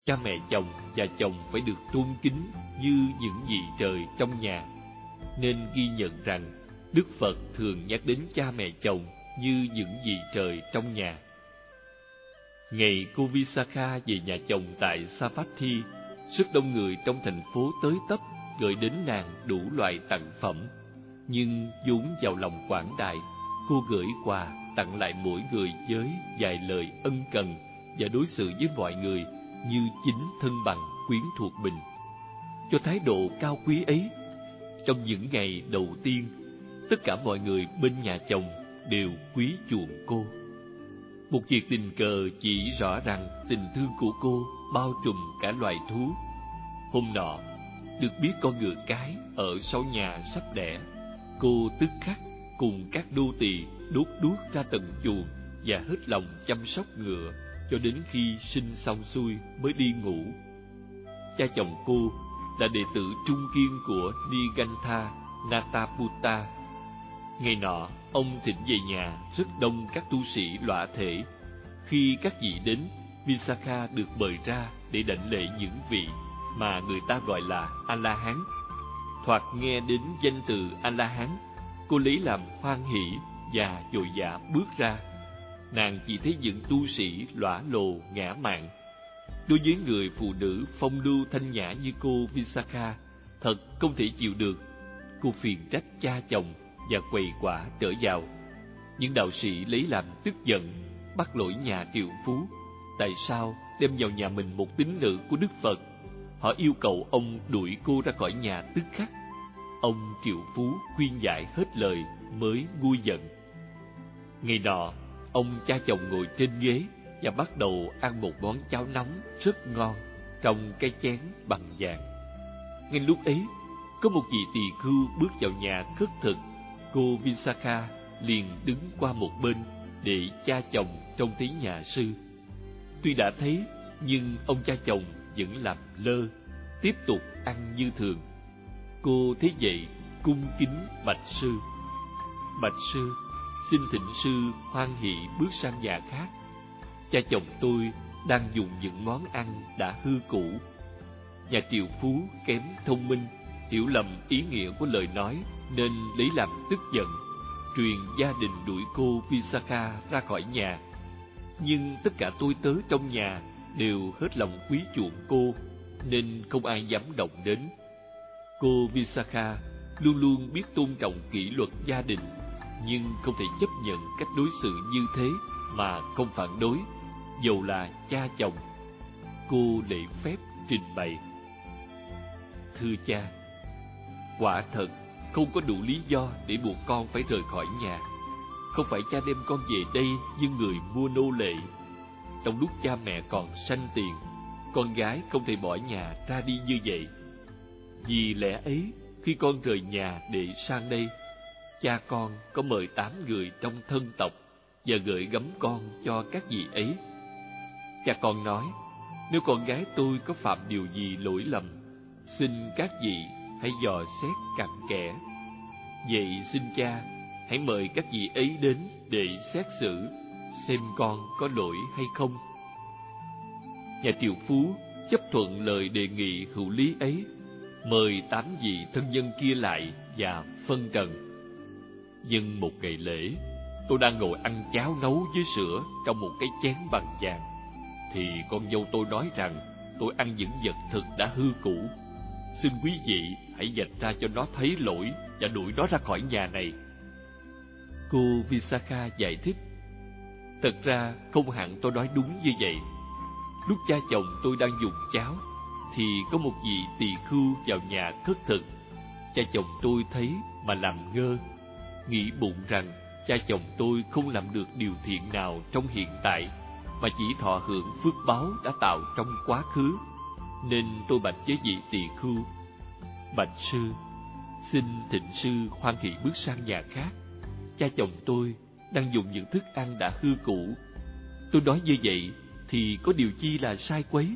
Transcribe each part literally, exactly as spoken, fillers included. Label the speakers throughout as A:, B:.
A: Cha mẹ chồng và chồng phải được tôn kính như những vị trời trong nhà. Nên ghi nhận rằng Đức Phật thường nhắc đến cha mẹ chồng như những vị trời trong nhà. Ngày cô Visakha về nhà chồng tại Savatthi, rất đông người trong thành phố tới tấp gửi đến nàng đủ loại tặng phẩm. Nhưng vốn vào lòng quảng đại, cô gửi quà tặng lại mỗi người với vài lời ân cần và đối xử với mọi người như chính thân bằng quyến thuộc mình. Cho thái độ cao quý ấy, trong những ngày đầu tiên, tất cả mọi người bên nhà chồng đều quý chuộng cô. Một việc tình cờ chỉ rõ rằng tình thương của cô bao trùm cả loài thú. Hôm nọ, được biết con ngựa cái ở sau nhà sắp đẻ, cô tức khắc cùng các đô tỳ đốt đuốc ra tận chuồng và hết lòng chăm sóc ngựa cho đến khi sinh xong xuôi mới đi ngủ. Cha chồng cô là đệ tử trung kiên của Nigantha Nataputta. Ngày nọ, ông thỉnh về nhà rất đông các tu sĩ lõa thể. Khi các vị đến, Visakha được mời ra để đảnh lễ những vị mà người ta gọi là A-la-hán. Thoạt nghe đến danh từ A-la-hán, cô lấy làm hoan hỷ và vội vã bước ra. Nàng chỉ thấy những tu sĩ lõa lồ ngã mạn. Đối với người phụ nữ phong lưu thanh nhã như cô Visakha, thật không thể chịu được. Cô phiền trách cha chồng và quầy quả trở vào. Những đạo sĩ lấy làm tức giận, bắt lỗi nhà triệu phú. Tại sao đem vào nhà mình một tín nữ của Đức Phật? Họ yêu cầu ông đuổi cô ra khỏi nhà tức khắc. Ông triệu phú khuyên giải hết lời mới nguôi giận. Ngày nọ, ông cha chồng ngồi trên ghế và bắt đầu ăn một món cháo nóng rất ngon trong cái chén bằng vàng. Ngay lúc ấy, có một vị tỳ khưu bước vào nhà khất thực. Cô Visakha liền đứng qua một bên để cha chồng trông thấy nhà sư. Tuy đã thấy, nhưng ông cha chồng vẫn làm lơ, tiếp tục ăn như thường. Cô thấy vậy, cung kính bạch sư: "Bạch sư, xin thỉnh sư hoan hỷ bước sang nhà khác. Cha chồng tôi đang dùng những món ăn đã hư cũ." Nhà triệu phú kém thông minh, hiểu lầm ý nghĩa của lời nói nên lấy làm tức giận, truyền gia đình đuổi cô Visakha ra khỏi nhà. Nhưng tất cả tôi tớ trong nhà đều hết lòng quý chuộng cô, nên không ai dám động đến. Cô Visakha luôn luôn biết tôn trọng kỷ luật gia đình, nhưng không thể chấp nhận cách đối xử như thế mà không phản đối, dầu là cha chồng. Cô lễ phép trình bày: "Thưa cha, quả thật không có đủ lý do để buộc con phải rời khỏi nhà. Không phải cha đem con về đây như người mua nô lệ. Trong lúc cha mẹ còn sanh tiền, con gái không thể bỏ nhà ra đi như vậy. Vì lẽ ấy, khi con rời nhà để sang đây, cha con có mời tám người trong thân tộc và gửi gắm con cho các vị ấy. Cha con nói, nếu con gái tôi có phạm điều gì lỗi lầm, xin các vị hãy dò xét cặn kẽ. Vậy xin cha hãy mời các vị ấy đến để xét xử, xem con có lỗi hay không." Nhà triệu phú chấp thuận lời đề nghị hữu lý ấy, mời tám vị thân nhân kia lại và phân trần: "Nhưng một ngày lễ, tôi đang ngồi ăn cháo nấu với sữa trong một cái chén bằng vàng, thì con dâu tôi nói rằng tôi ăn những vật thực đã hư cũ. Xin quý vị hãy vạch ra cho nó thấy lỗi và đuổi nó ra khỏi nhà này." Cô Visakha giải thích: "Thật ra không hẳn tôi nói đúng như vậy. Lúc cha chồng tôi đang dùng cháo, thì có một vị tỳ khưu vào nhà khất thực. Cha chồng tôi thấy mà làm ngơ, nghĩ bụng rằng cha chồng tôi không làm được điều thiện nào trong hiện tại, mà chỉ thọ hưởng phước báo đã tạo trong quá khứ. Nên tôi bạch với vị tỳ khưu: Bạch sư, xin thịnh sư hoan hỷ bước sang nhà khác. Cha chồng tôi đang dùng những thức ăn đã hư cũ. Tôi nói như vậy thì có điều chi là sai quấy?"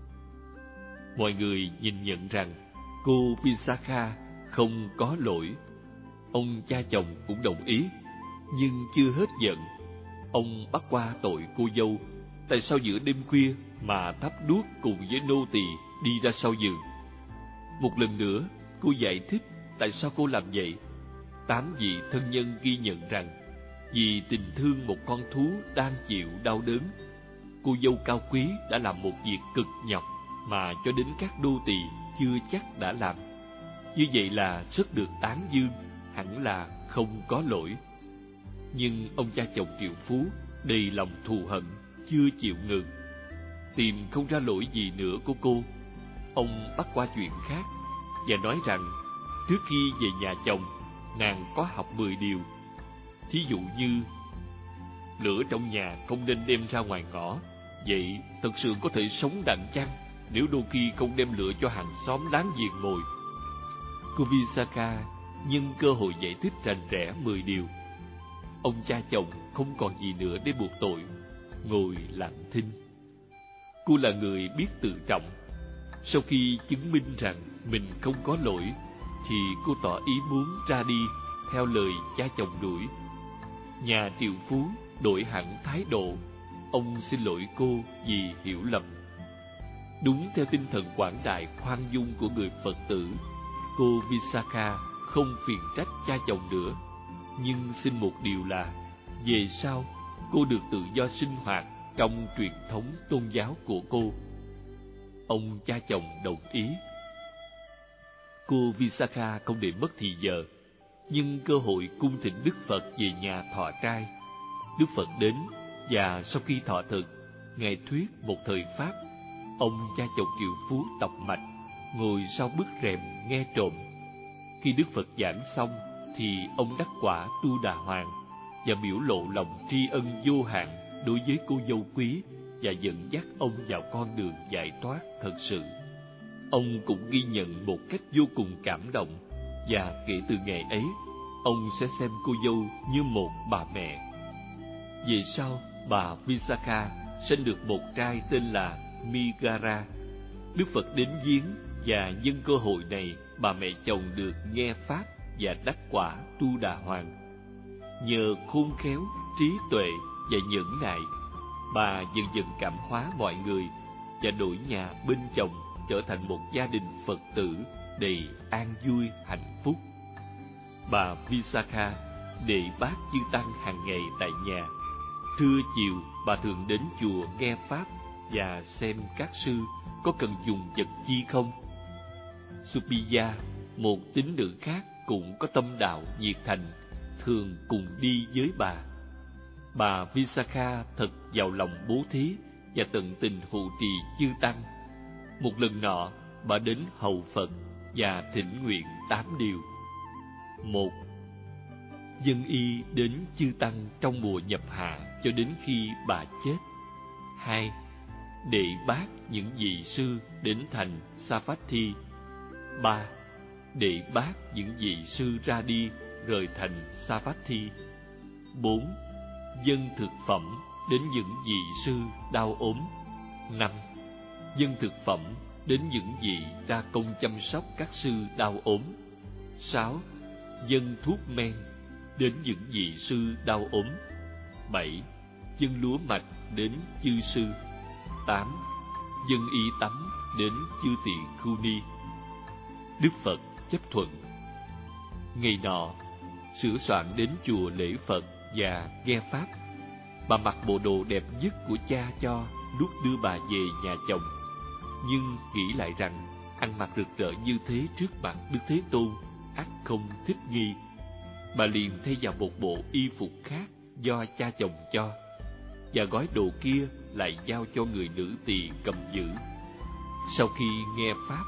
A: Mọi người nhìn nhận rằng cô Visakha không có lỗi. Ông cha chồng cũng đồng ý, nhưng chưa hết giận. Ông bắt qua tội cô dâu: tại sao giữa đêm khuya mà thắp đuốc cùng với nô tỳ đi ra sau giường. Một lần nữa, cô giải thích tại sao cô làm vậy. Tám vị thân nhân ghi nhận rằng vì tình thương một con thú đang chịu đau đớn, cô dâu cao quý đã làm một việc cực nhọc mà cho đến các đô tỳ chưa chắc đã làm. Như vậy là rất được tán dương, hẳn là không có lỗi. Nhưng ông cha chồng triệu phú đầy lòng thù hận, chưa chịu ngừng. Tìm không ra lỗi gì nữa của cô, ông bắt qua chuyện khác và nói rằng trước khi về nhà chồng, nàng có học mười điều. Thí dụ như lửa trong nhà không nên đem ra ngoài ngõ. Vậy thật sự có thể sống đặng chăng nếu đôi khi không đem lửa cho hàng xóm láng giềng ngồi? Cô Visakha nhân cơ hội giải thích rành rẽ mười điều. Ông cha chồng không còn gì nữa để buộc tội, ngồi lặng thinh. Cô là người biết tự trọng. Sau khi chứng minh rằng mình không có lỗi, thì cô tỏ ý muốn ra đi theo lời cha chồng đuổi. Nhà triệu phú đổi hẳn thái độ. Ông xin lỗi cô vì hiểu lầm. Đúng theo tinh thần quảng đại khoan dung của người Phật tử, cô Visakha không phiền trách cha chồng nữa, nhưng xin một điều là về sau cô được tự do sinh hoạt trong truyền thống tôn giáo của cô. Ông cha chồng đồng ý. Cô Visakha không để mất thì giờ, nhưng cơ hội cung thỉnh Đức Phật về nhà thọ trai. Đức Phật đến, và sau khi thọ thực, Ngài thuyết một thời pháp. Ông cha chồng triệu phú tọc mạch, ngồi sau bức rèm nghe trộm. Khi Đức Phật giảng xong, thì ông đắc quả Tu Đà Hoàng và biểu lộ lòng tri ân vô hạn đối với cô dâu quý và dẫn dắt ông vào con đường giải thoát thật sự. Ông cũng ghi nhận một cách vô cùng cảm động, và kể từ ngày ấy, ông sẽ xem cô dâu như một bà mẹ. Về sau, bà Visakha sinh được một trai tên là Migara. Đức Phật đến viếng, và nhân cơ hội này, bà mẹ chồng được nghe pháp và đắc quả Tu Đà Hoàng. Nhờ khôn khéo, trí tuệ và nhẫn nại, bà dần dần cảm hóa mọi người và đổi nhà bên chồng trở thành một gia đình Phật tử đầy an vui hạnh phúc. Bà Visakha để bác chư tăng hàng ngày tại nhà. Trưa chiều, bà thường đến chùa nghe pháp và xem các sư có cần dùng vật chi không. Supiya, một tín nữ khác cũng có tâm đạo nhiệt thành, thường cùng đi với bà. Bà Visakha thật giàu lòng bố thí và tận tình hộ trì chư tăng. Một lần nọ, bà đến hầu Phật và thỉnh nguyện tám điều. Một, dâng y đến chư tăng trong mùa nhập hạ cho đến khi bà chết. Hai, đệ bác những vị sư đến thành Savatthi. Ba, đệ bác những vị sư ra đi rời thành Savatthi. Bốn, dâng thực phẩm đến những vị sư đau ốm. Năm, dâng thực phẩm đến những vị ra công chăm sóc các sư đau ốm. Sáu, dâng thuốc men đến những vị sư đau ốm. Bảy, dâng lúa mạch đến chư sư. Tám, dâng y tắm đến chư tỳ khưu ni. Đức Phật chấp thuận. Ngày nọ, sửa soạn đến chùa lễ Phật và nghe pháp. Bà mặc bộ đồ đẹp nhất của cha cho lúc đưa bà về nhà chồng, nhưng nghĩ lại rằng ăn mặc rực rỡ như thế trước mặt Đức Thế Tôn ắt không thích nghi. Bà liền thay vào một bộ y phục khác do cha chồng cho, và gói đồ kia lại giao cho người nữ tỳ cầm giữ. Sau khi nghe pháp,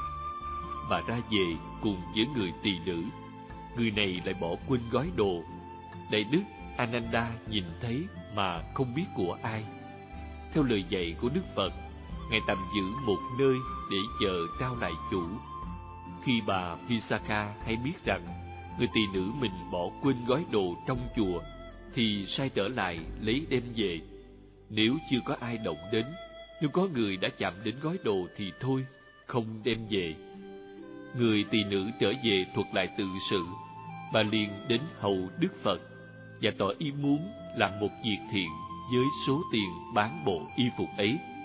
A: bà ra về cùng với người tỳ nữ. Người này lại bỏ quên gói đồ. Đại đức Ananda nhìn thấy mà không biết của ai. Theo lời dạy của Đức Phật, Ngài tạm giữ một nơi để chờ trao lại chủ. Khi bà Visakha hay biết rằng người tỳ nữ mình bỏ quên gói đồ trong chùa, thì sai trở lại lấy đem về. Nếu chưa có ai động đến, nếu có người đã chạm đến gói đồ thì thôi, không đem về. Người tỳ nữ trở về thuật lại tự sự. Bà liền đến hầu Đức Phật và tỏ ý muốn làm một việc thiện với số tiền bán bộ y phục ấy.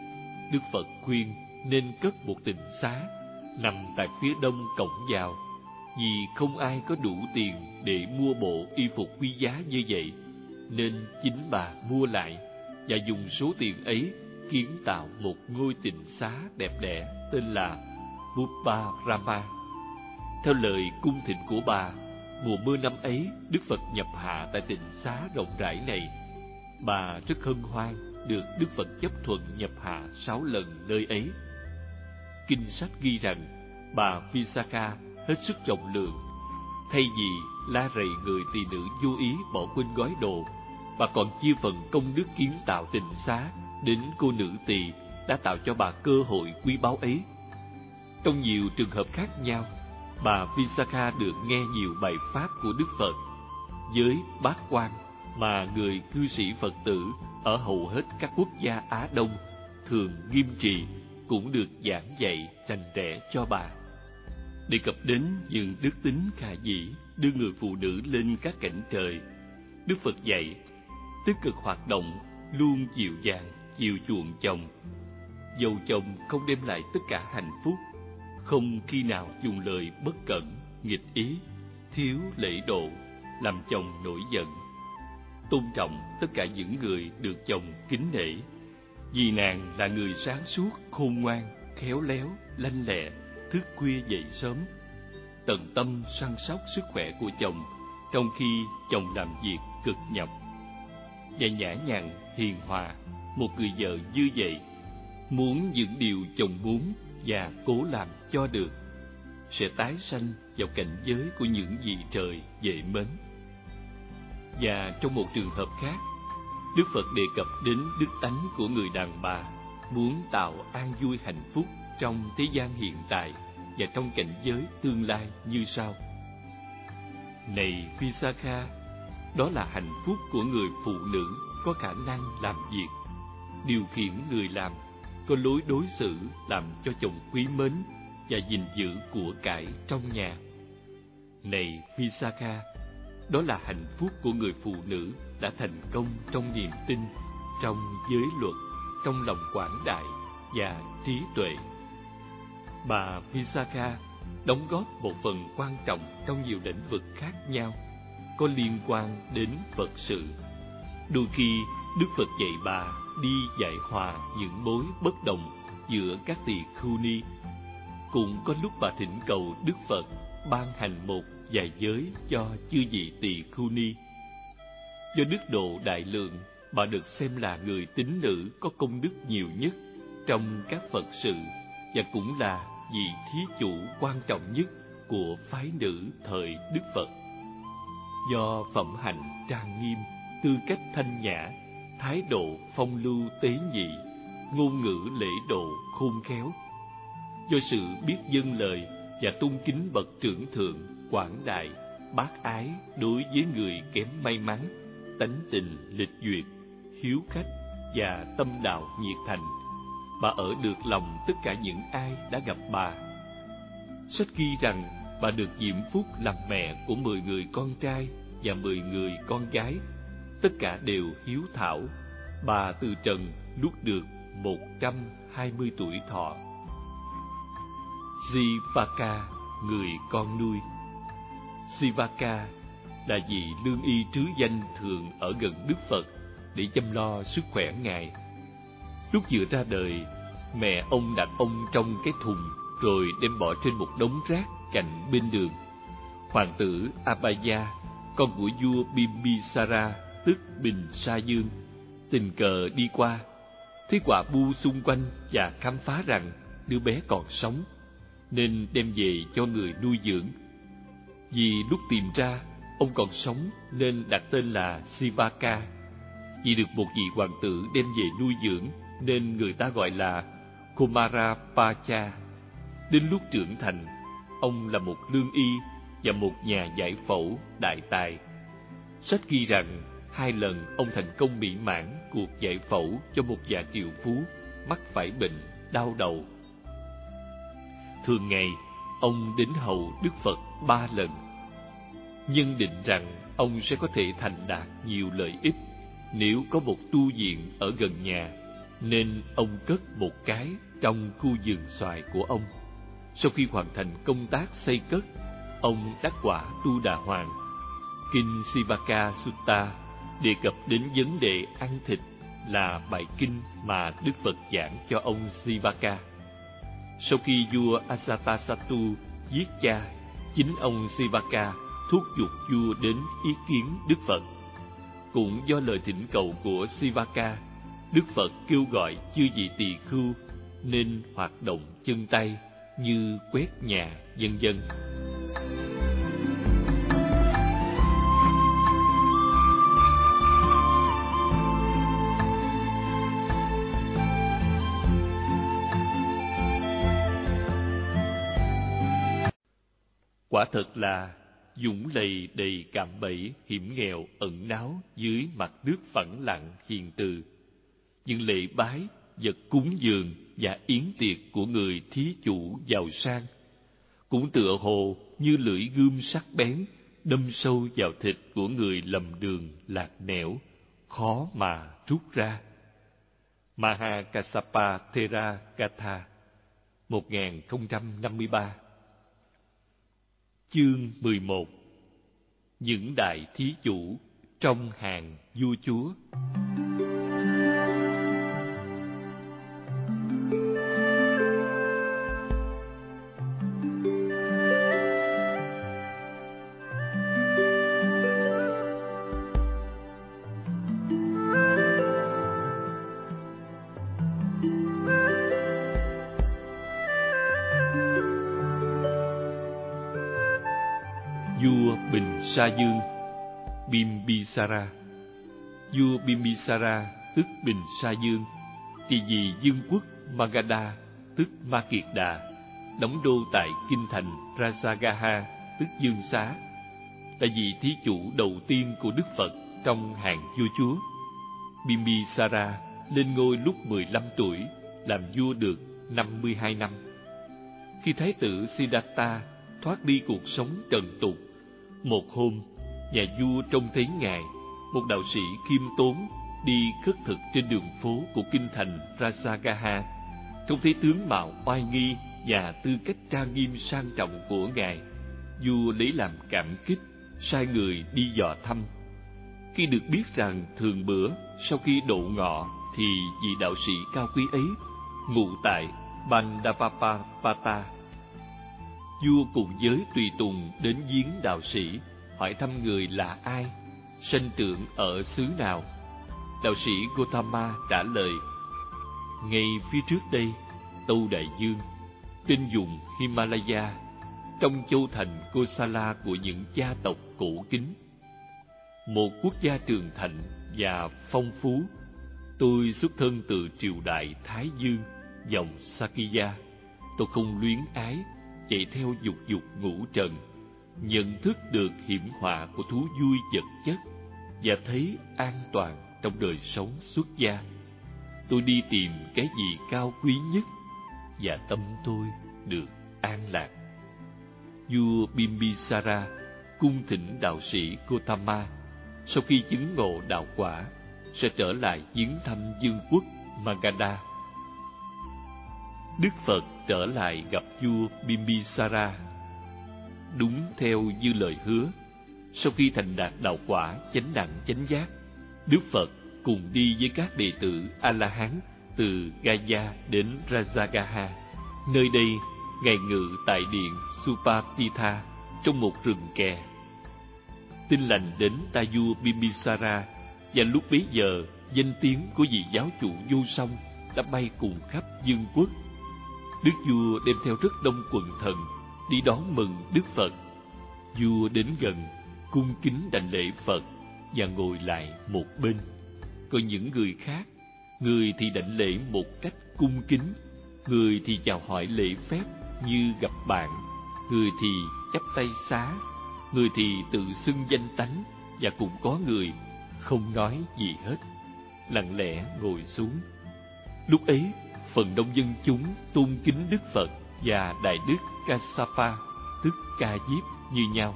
A: Đức Phật khuyên nên cất một tịnh xá nằm tại phía đông cổng vào, vì không ai có đủ tiền để mua bộ y phục quý giá như vậy, nên chính bà mua lại và dùng số tiền ấy kiến tạo một ngôi tịnh xá đẹp đẽ tên là Bupa Rama. Theo lời cung thỉnh của bà, mùa mưa năm ấy, Đức Phật nhập hạ tại tịnh xá rộng rãi này. Bà rất hân hoan được Đức Phật chấp thuận nhập hạ sáu lần nơi ấy. Kinh sách ghi rằng bà Visakha hết sức rộng lượng. Thay vì la rầy người tỳ nữ vô ý bỏ quên gói đồ, bà còn chia phần công đức kiến tạo tịnh xá đến cô nữ tỳ đã tạo cho bà cơ hội quý báu ấy. Trong nhiều trường hợp khác nhau, bà Visakha được nghe nhiều bài pháp của Đức Phật. Với bát quan mà người cư sĩ Phật tử ở hầu hết các quốc gia Á Đông thường nghiêm trì cũng được giảng dạy rành rẽ cho bà. Đề cập đến những đức tính khả dĩ đưa người phụ nữ lên các cảnh trời, Đức Phật dạy tích cực hoạt động, luôn dịu dàng chiều chuộng chồng. Dầu chồng không đem lại tất cả hạnh phúc, không khi nào dùng lời bất cẩn, nghịch ý, thiếu lễ độ, làm chồng nổi giận. Tôn trọng tất cả những người được chồng kính nể, vì nàng là người sáng suốt, khôn ngoan, khéo léo, lanh lẹ, thức khuya dậy sớm, tận tâm săn sóc sức khỏe của chồng, trong khi chồng làm việc cực nhọc. Và nhã nhặn, hiền hòa, một người vợ như vậy, muốn những điều chồng muốn và cố làm cho được, sẽ tái sanh vào cảnh giới của những vị trời dễ mến. Và trong một trường hợp khác, Đức Phật đề cập đến đức tánh của người đàn bà muốn tạo an vui hạnh phúc trong thế gian hiện tại và trong cảnh giới tương lai như sau: Này Visakha, đó là hạnh phúc của người phụ nữ có khả năng làm việc, điều khiển người làm, có lối đối xử làm cho chồng quý mến và gìn giữ của cải trong nhà. Này Visakha, đó là hạnh phúc của người phụ nữ đã thành công trong niềm tin, trong giới luật, trong lòng quảng đại và trí tuệ. Bà Visakha đóng góp một phần quan trọng trong nhiều lĩnh vực khác nhau có liên quan đến Phật sự. Đôi khi Đức Phật dạy bà đi giải hòa những mối bất đồng giữa các tỳ khưu ni. Cũng có lúc bà thỉnh cầu Đức Phật ban hành một vài giới cho chư vị tỳ khưu ni. Do đức độ đại lượng, bà được xem là người tín nữ có công đức nhiều nhất trong các Phật sự, và cũng là vị thí chủ quan trọng nhất của phái nữ thời Đức Phật. Do phẩm hạnh trang nghiêm, tư cách thanh nhã, thái độ phong lưu tế nhị, ngôn ngữ lễ độ khôn khéo, do sự biết dâng lời và tôn kính bậc trưởng thượng, quảng đại, bác ái đối với người kém may mắn, tánh tình lịch duyệt, hiếu khách và tâm đạo nhiệt thành, bà ở được lòng tất cả những ai đã gặp bà. Sách ghi rằng bà được diễm phúc làm mẹ của mười người con trai và mười người con gái, tất cả đều hiếu thảo. Bà từ trần lúc được một trăm hai mươi tuổi thọ. Sivaka, người con nuôi. Sivaka là vị lương y trứ danh thường ở gần Đức Phật để chăm lo sức khỏe Ngài. Lúc vừa ra đời, mẹ ông đặt ông trong cái thùng rồi đem bỏ trên một đống rác cạnh bên đường. Hoàng tử Abhaya, con của vua Bimbisara, tức Bình Sa Dương, tình cờ đi qua, thấy quả bu xung quanh và khám phá rằng đứa bé còn sống, nên đem về cho người nuôi dưỡng. Vì lúc tìm ra ông còn sống nên đặt tên là Sivaka. Vì được một vị hoàng tử đem về nuôi dưỡng nên người ta gọi là Kumarapacha. Đến lúc trưởng thành, ông là một lương y và một nhà giải phẫu đại tài. Sách ghi rằng hai lần ông thành công mỹ mãn cuộc giải phẫu cho một già triệu phú mắc phải bệnh đau đầu. Thường ngày, ông đến hầu Đức Phật ba lần. Nhân định rằng ông sẽ có thể thành đạt nhiều lợi ích nếu có một tu viện ở gần nhà, nên ông cất một cái trong khu vườn xoài của ông. Sau khi hoàn thành công tác xây cất, ông đắc quả Tu Đà Hoàng. Kinh Sivaka Sutta đề cập đến vấn đề ăn thịt là bài kinh mà Đức Phật giảng cho ông Sivaka. Sau khi vua Ajatasattu giết cha, chính ông Sivaka thúc giục vua đến ý kiến Đức Phật. Cũng do lời thỉnh cầu của Sivaka, Đức Phật kêu gọi chư vị tỳ khưu nên hoạt động chân tay như quét nhà, vân vân. Quả thật là dũng lầy đầy cạm bẫy, hiểm nghèo ẩn náu dưới mặt nước phẳng lặng hiền từ. Những lễ bái, vật cúng dường và yến tiệc của người thí chủ giàu sang cũng tựa hồ như lưỡi gươm sắc bén đâm sâu vào thịt của người lầm đường lạc nẻo, khó mà rút ra. Mahakassapa Thera Gatha một nghìn không trăm năm mươi ba. Chương mười một. Những đại thí chủ trong hàng vua chúa. Vua Bình Sa Dương, Bimbisara. Vua Bimbisara tức Bình Sa Dương, thì vì vương quốc Magadha tức Ma Kiệt Đà, đóng đô tại kinh thành Rajagaha tức Dương Xá, là vị thí chủ đầu tiên của Đức Phật trong hàng vua chúa. Bimbisara lên ngôi lúc mười lăm tuổi, làm vua được năm mươi hai năm. Khi thái tử Siddhartha thoát đi cuộc sống trần tục, một hôm, nhà vua trông thấy ngài, một đạo sĩ khiêm tốn, đi khất thực trên đường phố của kinh thành Rajagaha. Trông thấy tướng mạo oai nghi và tư cách trang nghiêm sang trọng của ngài, vua lấy làm cảm kích, sai người đi dò thăm. Khi được biết rằng thường bữa sau khi độ ngọ thì vị đạo sĩ cao quý ấy ngụ tại Bandavapata, vua cùng với tùy tùng đến viếng đạo sĩ, hỏi thăm người là ai, sinh trưởng ở xứ nào. Đạo sĩ Gotama trả lời: ngay phía trước đây, Tâu Đại Dương, trên vùng Himalaya, trong châu thành Kosala của những gia tộc cổ kính, một quốc gia trường thịnh và phong phú. Tôi xuất thân từ triều đại Thái Dương, dòng Sakya. Tôi không luyến ái, chạy theo dục dục ngũ trần, nhận thức được hiểm họa của thú vui vật chất và thấy an toàn trong đời sống xuất gia. Tôi đi tìm cái gì cao quý nhất và tâm tôi được an lạc. Vua Bimbisara cung thỉnh đạo sĩ Gotama sau khi chứng ngộ đạo quả sẽ trở lại viếng thăm vương quốc Magadha. Đức Phật trở lại gặp vua Bimbisara. Đúng theo như lời hứa, sau khi thành đạt đạo quả chánh đẳng chánh giác, Đức Phật cùng đi với các đệ tử A-la-hán từ Gaya đến Rajagaha. Nơi đây, ngài ngự tại điện Supatitha trong một rừng kè. Tin lành đến tai vua Bimbisara, và lúc bấy giờ danh tiếng của vị giáo chủ vô song đã bay cùng khắp vương quốc. Đức vua đem theo rất đông quần thần đi đón mừng Đức Phật. Vua đến gần, cung kính đảnh lễ Phật và ngồi lại một bên. Còn những người khác, người thì đảnh lễ một cách cung kính, người thì chào hỏi lễ phép như gặp bạn, người thì chắp tay xá, người thì tự xưng danh tánh, và cũng có người không nói gì hết, lặng lẽ ngồi xuống. Lúc ấy, phần đông dân chúng tôn kính Đức Phật và Đại Đức Kassapa, tức Ca Diếp, như nhau.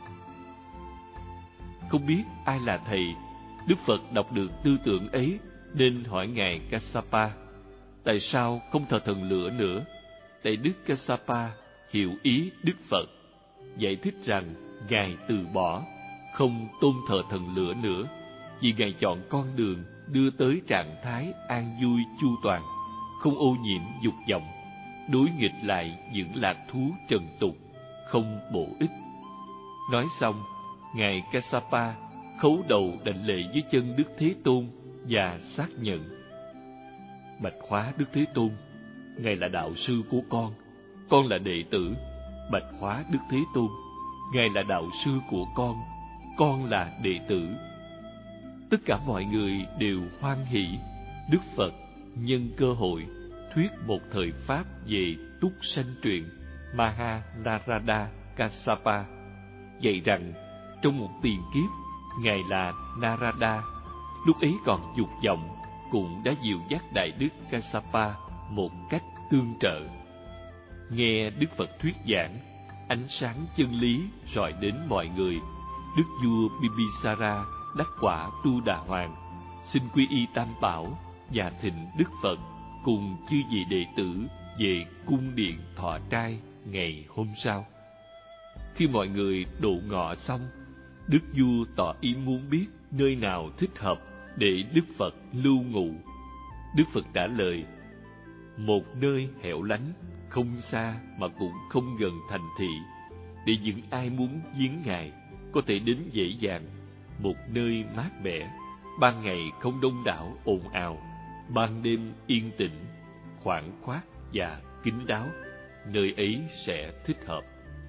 A: Không biết ai là thầy, Đức Phật đọc được tư tưởng ấy nên hỏi ngài Kassapa, tại sao không thờ thần lửa nữa? Tại Đức Kassapa hiểu ý Đức Phật, giải thích rằng ngài từ bỏ, không tôn thờ thần lửa nữa, vì ngài chọn con đường đưa tới trạng thái an vui chu toàn, không ô nhiễm dục vọng, đối nghịch lại những lạc thú trần tục, không bổ ích. Nói xong, ngài Kassapa khấu đầu đảnh lễ dưới chân Đức Thế Tôn và xác nhận: bạch hóa Đức Thế Tôn, ngài là đạo sư của con, con là đệ tử. Bạch hóa Đức Thế Tôn, ngài là đạo sư của con, con là đệ tử. Tất cả mọi người đều hoan hỷ. Đức Phật nhân cơ hội thuyết một thời pháp về túc sanh truyện Maha Narada Kassapa, dạy rằng trong một tiền kiếp, ngài là Narada, lúc ấy còn dục vọng, cũng đã dìu dắt Đại Đức Kassapa một cách tương trợ. Nghe Đức Phật thuyết giảng, ánh sáng chân lý rọi đến mọi người. Đức vua Bimbisara đắc quả Tu Đà Hoàng, xin quy y Tam Bảo và thỉnh Đức Phật cùng chư vị đệ tử về cung điện thọ trai ngày hôm sau. Khi mọi người độ ngọ xong, Đức vua tỏ ý muốn biết nơi nào thích hợp để Đức Phật lưu ngụ. Đức Phật trả lời: một nơi hẻo lánh, không xa mà cũng không gần thành thị, để những ai muốn viếng ngài có thể đến dễ dàng. Một nơi mát mẻ, ban ngày không đông đảo ồn ào, ban đêm yên tĩnh, khoảng khoát và kín đáo, nơi ấy sẽ thích hợp.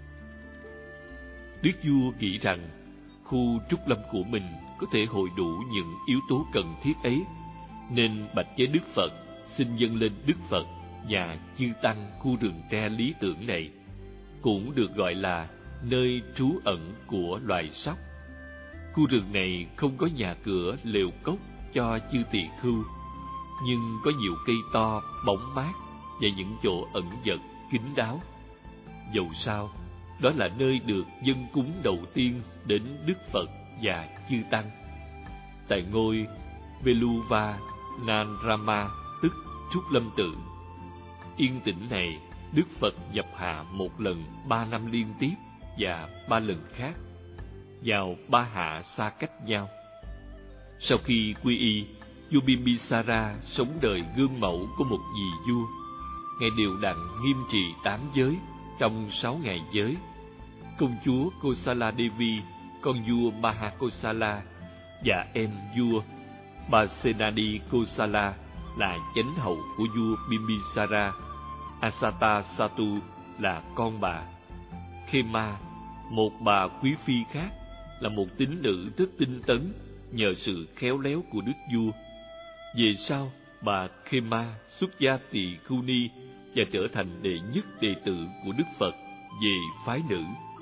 A: Đức vua nghĩ rằng khu trúc lâm của mình có thể hội đủ những yếu tố cần thiết ấy, nên bạch với Đức Phật xin dâng lên Đức Phật và chư tăng khu rừng tre lý tưởng này, cũng được gọi là nơi trú ẩn của loài sóc. Khu rừng này không có nhà cửa lều cốc cho chư tỳ khưu, nhưng có nhiều cây to, bóng mát và những chỗ ẩn dật, kín đáo. Dầu sao, đó là nơi được dâng cúng đầu tiên đến Đức Phật và chư tăng. Tại ngôi Veluva Nanrama, tức Trúc Lâm Tự, yên tĩnh này, Đức Phật nhập hạ một lần ba năm liên tiếp và ba lần khác, vào ba hạ xa cách nhau. Sau khi quy y, vua Bimbisara sống đời gương mẫu của một vị vua. Ngài đều đặn nghiêm trì tám giới trong sáu ngày giới. Công chúa Kosala Devi, con vua Mahakosala, và em vua Pasenadi Kosala là chánh hậu của vua Bimbisara. Ajatasattu là con bà. Khema, một bà quý phi khác, là một tín nữ rất tinh tấn nhờ sự khéo léo của đức vua. Về sau, bà Khema xuất gia tỳ khưu ni và trở thành đệ nhất đệ tử của Đức Phật về phái nữ.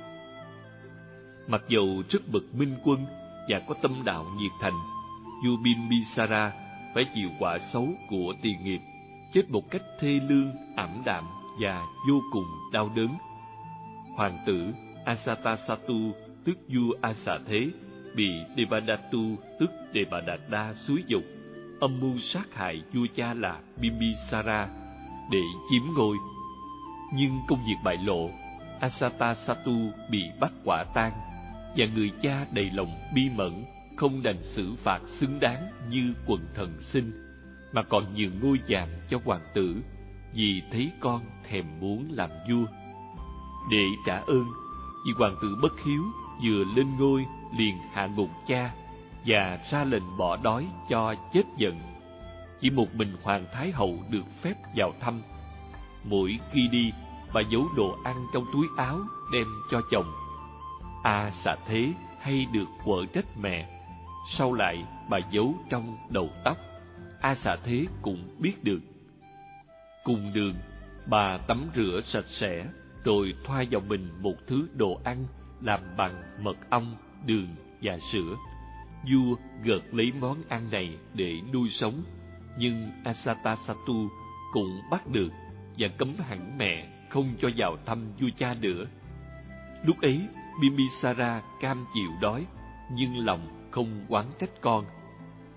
A: Mặc dầu rất bậc minh quân và có tâm đạo nhiệt thành, vua Bimbisara phải chịu quả xấu của tiền nghiệp, chết một cách thê lương, ảm đạm và vô cùng đau đớn. Hoàng tử Ajatasattu, tức vua Asa Thế, bị Devadatta, tức Devadatta xúi dục, âm mưu sát hại vua cha là Bimbisara để chiếm ngôi. Nhưng công việc bại lộ, Ajatasattu bị bắt quả tang, và người cha đầy lòng bi mẫn không đành xử phạt xứng đáng như quần thần sinh, mà còn nhường ngôi vàng cho hoàng tử vì thấy con thèm muốn làm vua. Để trả ơn, vì hoàng tử bất hiếu vừa lên ngôi liền hạ ngục cha và ra lệnh bỏ đói cho chết giận. Chỉ một mình hoàng thái hậu được phép vào thăm. Mỗi khi đi, bà giấu đồ ăn trong túi áo đem cho chồng. A Xà Thế hay được quở trách mẹ, sau lại bà giấu trong đầu tóc. A Xà Thế cũng biết được. Cùng đường, bà tắm rửa sạch sẽ rồi thoa vào mình một thứ đồ ăn làm bằng mật ong, đường và sữa. Vua gợt lấy món ăn này để nuôi sống, nhưng Ajatasattu cũng bắt được và cấm hẳn mẹ không cho vào thăm vua cha nữa. Lúc ấy, Bimbisara cam chịu đói, nhưng lòng không oán trách con.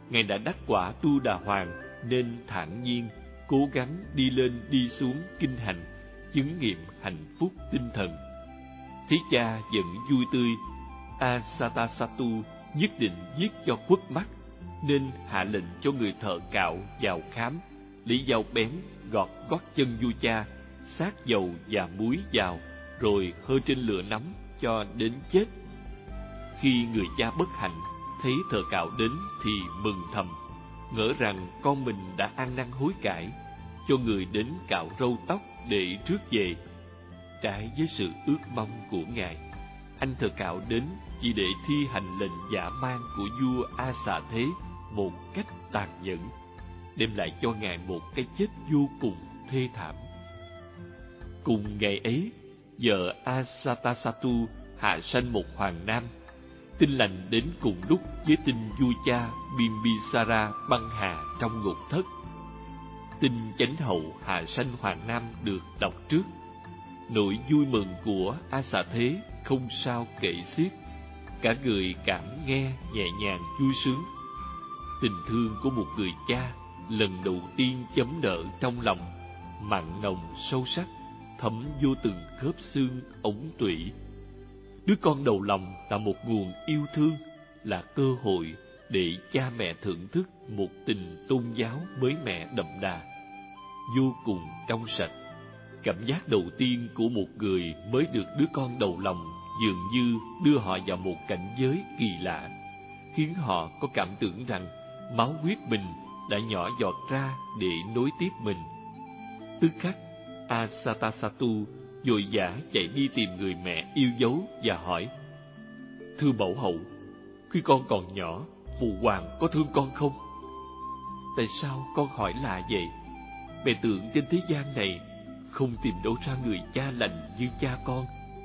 A: Ngài đã đắc quả Tu Đà Hoàng nên thản nhiên, cố gắng đi lên đi xuống kinh hành, chứng nghiệm hạnh phúc tinh thần. Thấy cha vẫn vui tươi, Ajatasattu nhất định giết cho khuất mắt, nên hạ lệnh cho người thợ cạo vào khám, lấy dao bén gọt gót chân vua cha, sát dầu và muối vào, rồi hơ trên lửa nóng cho đến chết. Khi người cha bất hạnh thấy thợ cạo đến thì mừng thầm, ngỡ rằng con mình đã ăn năn hối cải, cho người đến cạo râu tóc để rước về. Trái với sự ước mong của ngài, anh thợ cạo đến chỉ để thi hành lệnh dã man của vua A Xà Thế một cách tàn nhẫn, đem lại cho ngài một cái chết vô cùng thê thảm. Cùng ngày ấy, vợ Ajatasattu hạ sanh một hoàng nam. Tin lành đến cùng lúc với tin vua cha Bimbisara băng hà trong ngục thất. Tin chánh hậu hạ sanh hoàng nam được đọc trước. Nỗi vui mừng của A Xà Thế không sao kể xiết, cả người cảm nghe nhẹ nhàng vui sướng. Tình thương của một người cha lần đầu tiên chấm nở trong lòng, mặn nồng sâu sắc, thấm vô từng khớp xương ống tủy. Đứa con đầu lòng là một nguồn yêu thương, là cơ hội để cha mẹ thưởng thức một tình tôn giáo mới mẻ đậm đà, vô cùng trong sạch. Cảm giác đầu tiên của một người mới được đứa con đầu lòng dường như đưa họ vào một cảnh giới kỳ lạ, khiến họ có cảm tưởng rằng máu huyết mình đã nhỏ giọt ra để nối tiếp mình. Tức khắc, Ajatasattu vội vã chạy đi tìm người mẹ yêu dấu và hỏi: "Thưa mẫu hậu, khi con còn nhỏ, phụ hoàng có thương con không?" "Tại sao con hỏi lạ vậy? Mẹ tưởng trên thế gian này không tìm đâu ra người cha lành như cha con.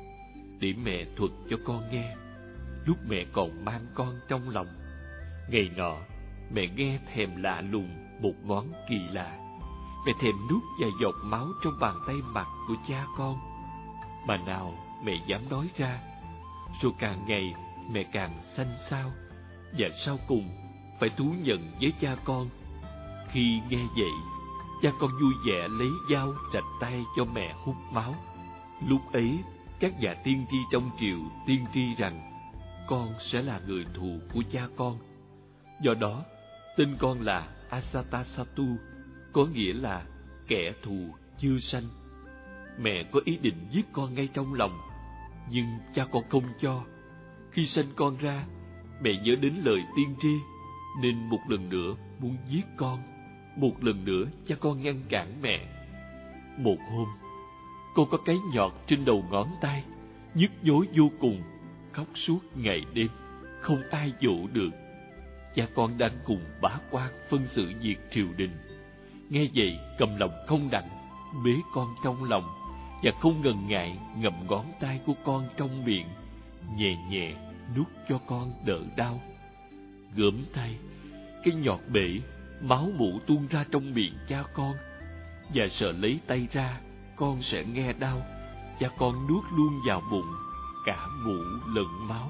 A: Để mẹ thuật cho con nghe. Lúc mẹ còn mang con trong lòng, ngày nọ mẹ nghe thèm lạ lùng một món kỳ lạ. Mẹ thèm nuốt vài giọt máu trong bàn tay mặt của cha con. Mà nào mẹ dám nói ra. Rồi càng ngày mẹ càng xanh xao, và sau cùng phải thú nhận với cha con. Khi nghe vậy, cha con vui vẻ lấy dao rạch tay cho mẹ hút máu. Lúc ấy, các nhà tiên tri trong triều tiên tri rằng con sẽ là người thù của cha con. Do đó, tên con là Ajatasattu, có nghĩa là kẻ thù chưa sanh. Mẹ có ý định giết con ngay trong lòng, nhưng cha con không cho. Khi sanh con ra, mẹ nhớ đến lời tiên tri, nên một lần nữa muốn giết con. Một lần nữa cha con ngăn cản mẹ. Một hôm, con có cái nhọt trên đầu ngón tay, nhức nhối vô cùng, khóc suốt ngày đêm, không ai dỗ được. Cha con đang cùng bá quan phân xử việc triều đình. Nghe vậy cầm lòng không đặng, bế con trong lòng và không ngần ngại ngậm ngón tay của con trong miệng, nhẹ nhẹ nuốt cho con đỡ đau. Gớm tay, cái nhọt bể, máu mủ tuôn ra trong miệng cha con, và sợ lấy tay ra con sẽ nghe đau. Cha con nuốt luôn vào bụng cả mủ lẫn máu.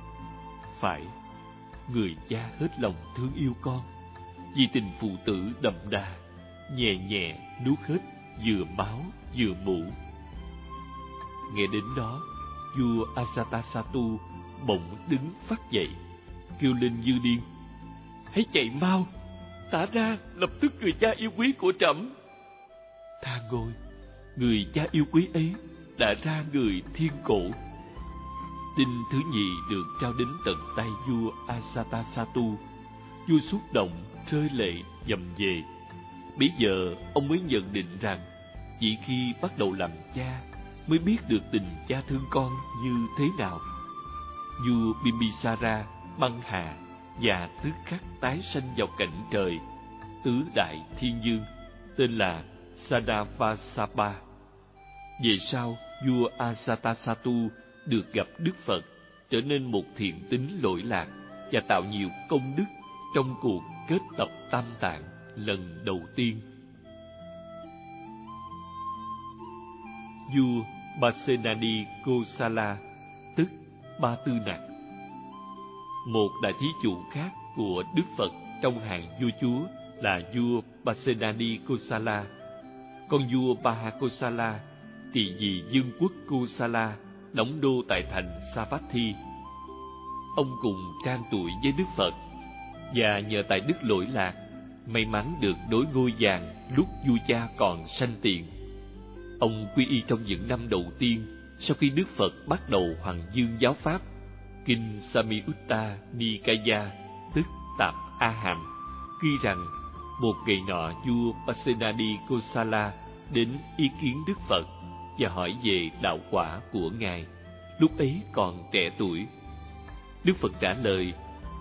A: Phải, người cha hết lòng thương yêu con, vì tình phụ tử đậm đà, nhẹ nhẹ nuốt hết vừa máu vừa mủ. Nghe đến đó, vua Ajatasattu bỗng đứng phắt dậy, kêu lên như điên: "Hãy chạy mau, tả ra lập tức người cha yêu quý của trẫm." Tha ngôi, người cha yêu quý ấy đã ra người thiên cổ. Tin thứ nhì được trao đến tận tay vua Ajatasattu. Vua xúc động rơi lệ vầm về. Bấy giờ ông mới nhận định rằng chỉ khi bắt đầu làm cha mới biết được tình cha thương con như thế nào. Vua Bimbisara băng hà và tức khắc tái sanh vào cảnh trời, tứ đại thiên dương, tên là Sadavasapa. Về sau, vua Ajatasattu được gặp Đức Phật, trở nên một thiện tín lỗi lạc và tạo nhiều công đức trong cuộc kết tập tam tạng lần đầu tiên. Vua Pasenadi Kosala, tức Ba Tư Nặc, một đại thí chủ khác của Đức Phật, trong hàng vua chúa là vua Pasenadi Kosala. Con vua Bahakosala thì vì vương quốc Kosala đóng đô tại thành Savatthi. Ông cùng trang tuổi với Đức Phật, và nhờ tại đức lỗi lạc, may mắn được nối ngôi vàng lúc vua cha còn sanh tiền. Ông quy y trong những năm đầu tiên sau khi Đức Phật bắt đầu Hoàng Dương giáo pháp. Kinh Samyutta Nikaya, tức Tạp A Hàm, ghi rằng một ngày nọ vua Pasenadi Kosala đến ý kiến Đức Phật và hỏi về đạo quả của ngài, lúc ấy còn trẻ tuổi. Đức Phật trả lời: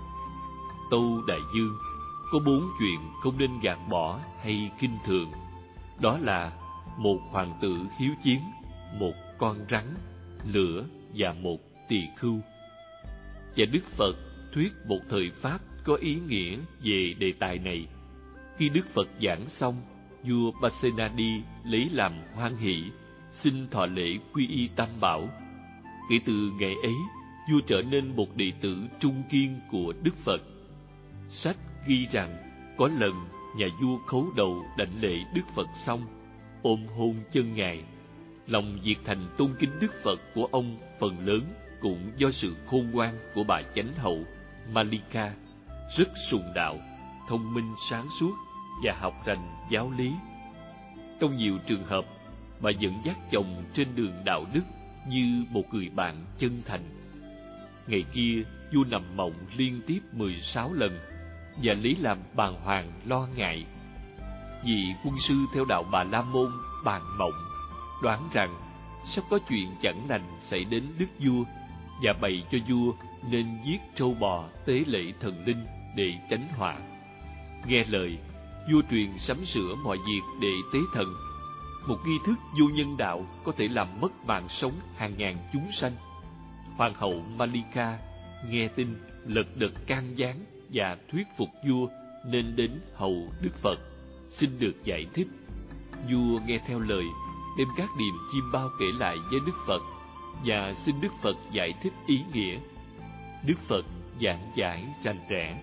A: Tâu Đại Dương, có bốn chuyện không nên gạt bỏ hay khinh thường. Đó là một hoàng tử hiếu chiến, một con rắn, lửa và một tỳ khưu. Và Đức Phật thuyết một thời pháp có ý nghĩa về đề tài này. Khi Đức Phật giảng xong, vua Pasenadi lấy làm hoan hỷ, xin thọ lễ quy y Tam Bảo. Kể từ ngày ấy, vua trở nên một đệ tử trung kiên của Đức Phật. Sách ghi rằng có lần nhà vua khấu đầu đảnh lễ Đức Phật xong, ôm hôn chân ngài. Lòng nhiệt thành tôn kính Đức Phật của ông phần lớn cũng do sự khôn ngoan của bà chánh hậu Malika, rất sùng đạo, thông minh sáng suốt và học rành giáo lý. Trong nhiều trường hợp, bà dẫn dắt chồng trên đường đạo đức như một người bạn chân thành. Ngày kia, vua nằm mộng liên tiếp mười sáu lần và lấy làm bàng hoàng lo ngại. Vị quân sư theo đạo Bà La Môn bàn mộng, đoán rằng sắp có chuyện chẳng lành xảy đến đức vua, và bày cho vua nên giết trâu bò tế lễ thần linh để tránh họa. Nghe lời, vua truyền sắm sửa mọi việc để tế thần. Một nghi thức vô nhân đạo có thể làm mất mạng sống hàng ngàn chúng sanh. Hoàng hậu Malika nghe tin, lật đật can gián và thuyết phục vua nên đến hầu Đức Phật, xin được giải thích. Vua nghe theo lời, đem các điềm chim bao kể lại với Đức Phật và xin Đức Phật giải thích ý nghĩa. Đức Phật giảng giải rành rẽ.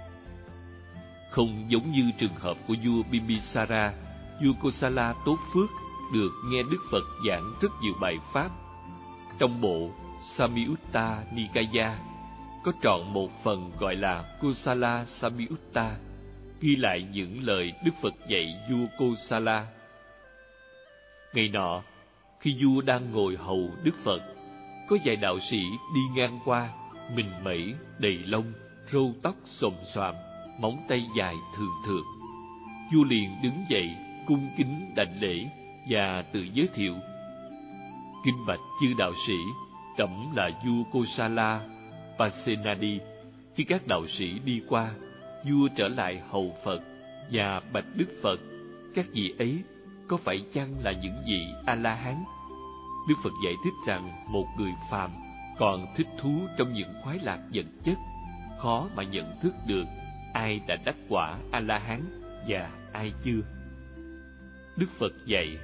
A: Không giống như trường hợp của vua Bimbisara, vua Kosala tốt phước được nghe Đức Phật giảng rất nhiều bài pháp. Trong bộ Samyutta Nikaya có trọn một phần gọi là Kosala Samyutta, ghi lại những lời Đức Phật dạy vua Kosala. Ngày nọ, khi vua đang ngồi hầu Đức Phật, có vài đạo sĩ đi ngang qua, mình mẩy, đầy lông, râu tóc xồm xoàm, móng tay dài thường thượt. Vua liền đứng dậy, cung kính đảnh lễ và tự giới thiệu: Kính bạch chư đạo sĩ, trẫm là vua Kosala Pasenadi. Khi các đạo sĩ đi qua, vua trở lại hầu Phật và bạch Đức Phật: các vị ấy có phải chăng là những vị A-la-hán? Đức Phật giải thích rằng một người phàm còn thích thú trong những khoái lạc vật chất, khó mà nhận thức được ai đã đắc quả A-la-hán và ai chưa. Đức Phật dạy: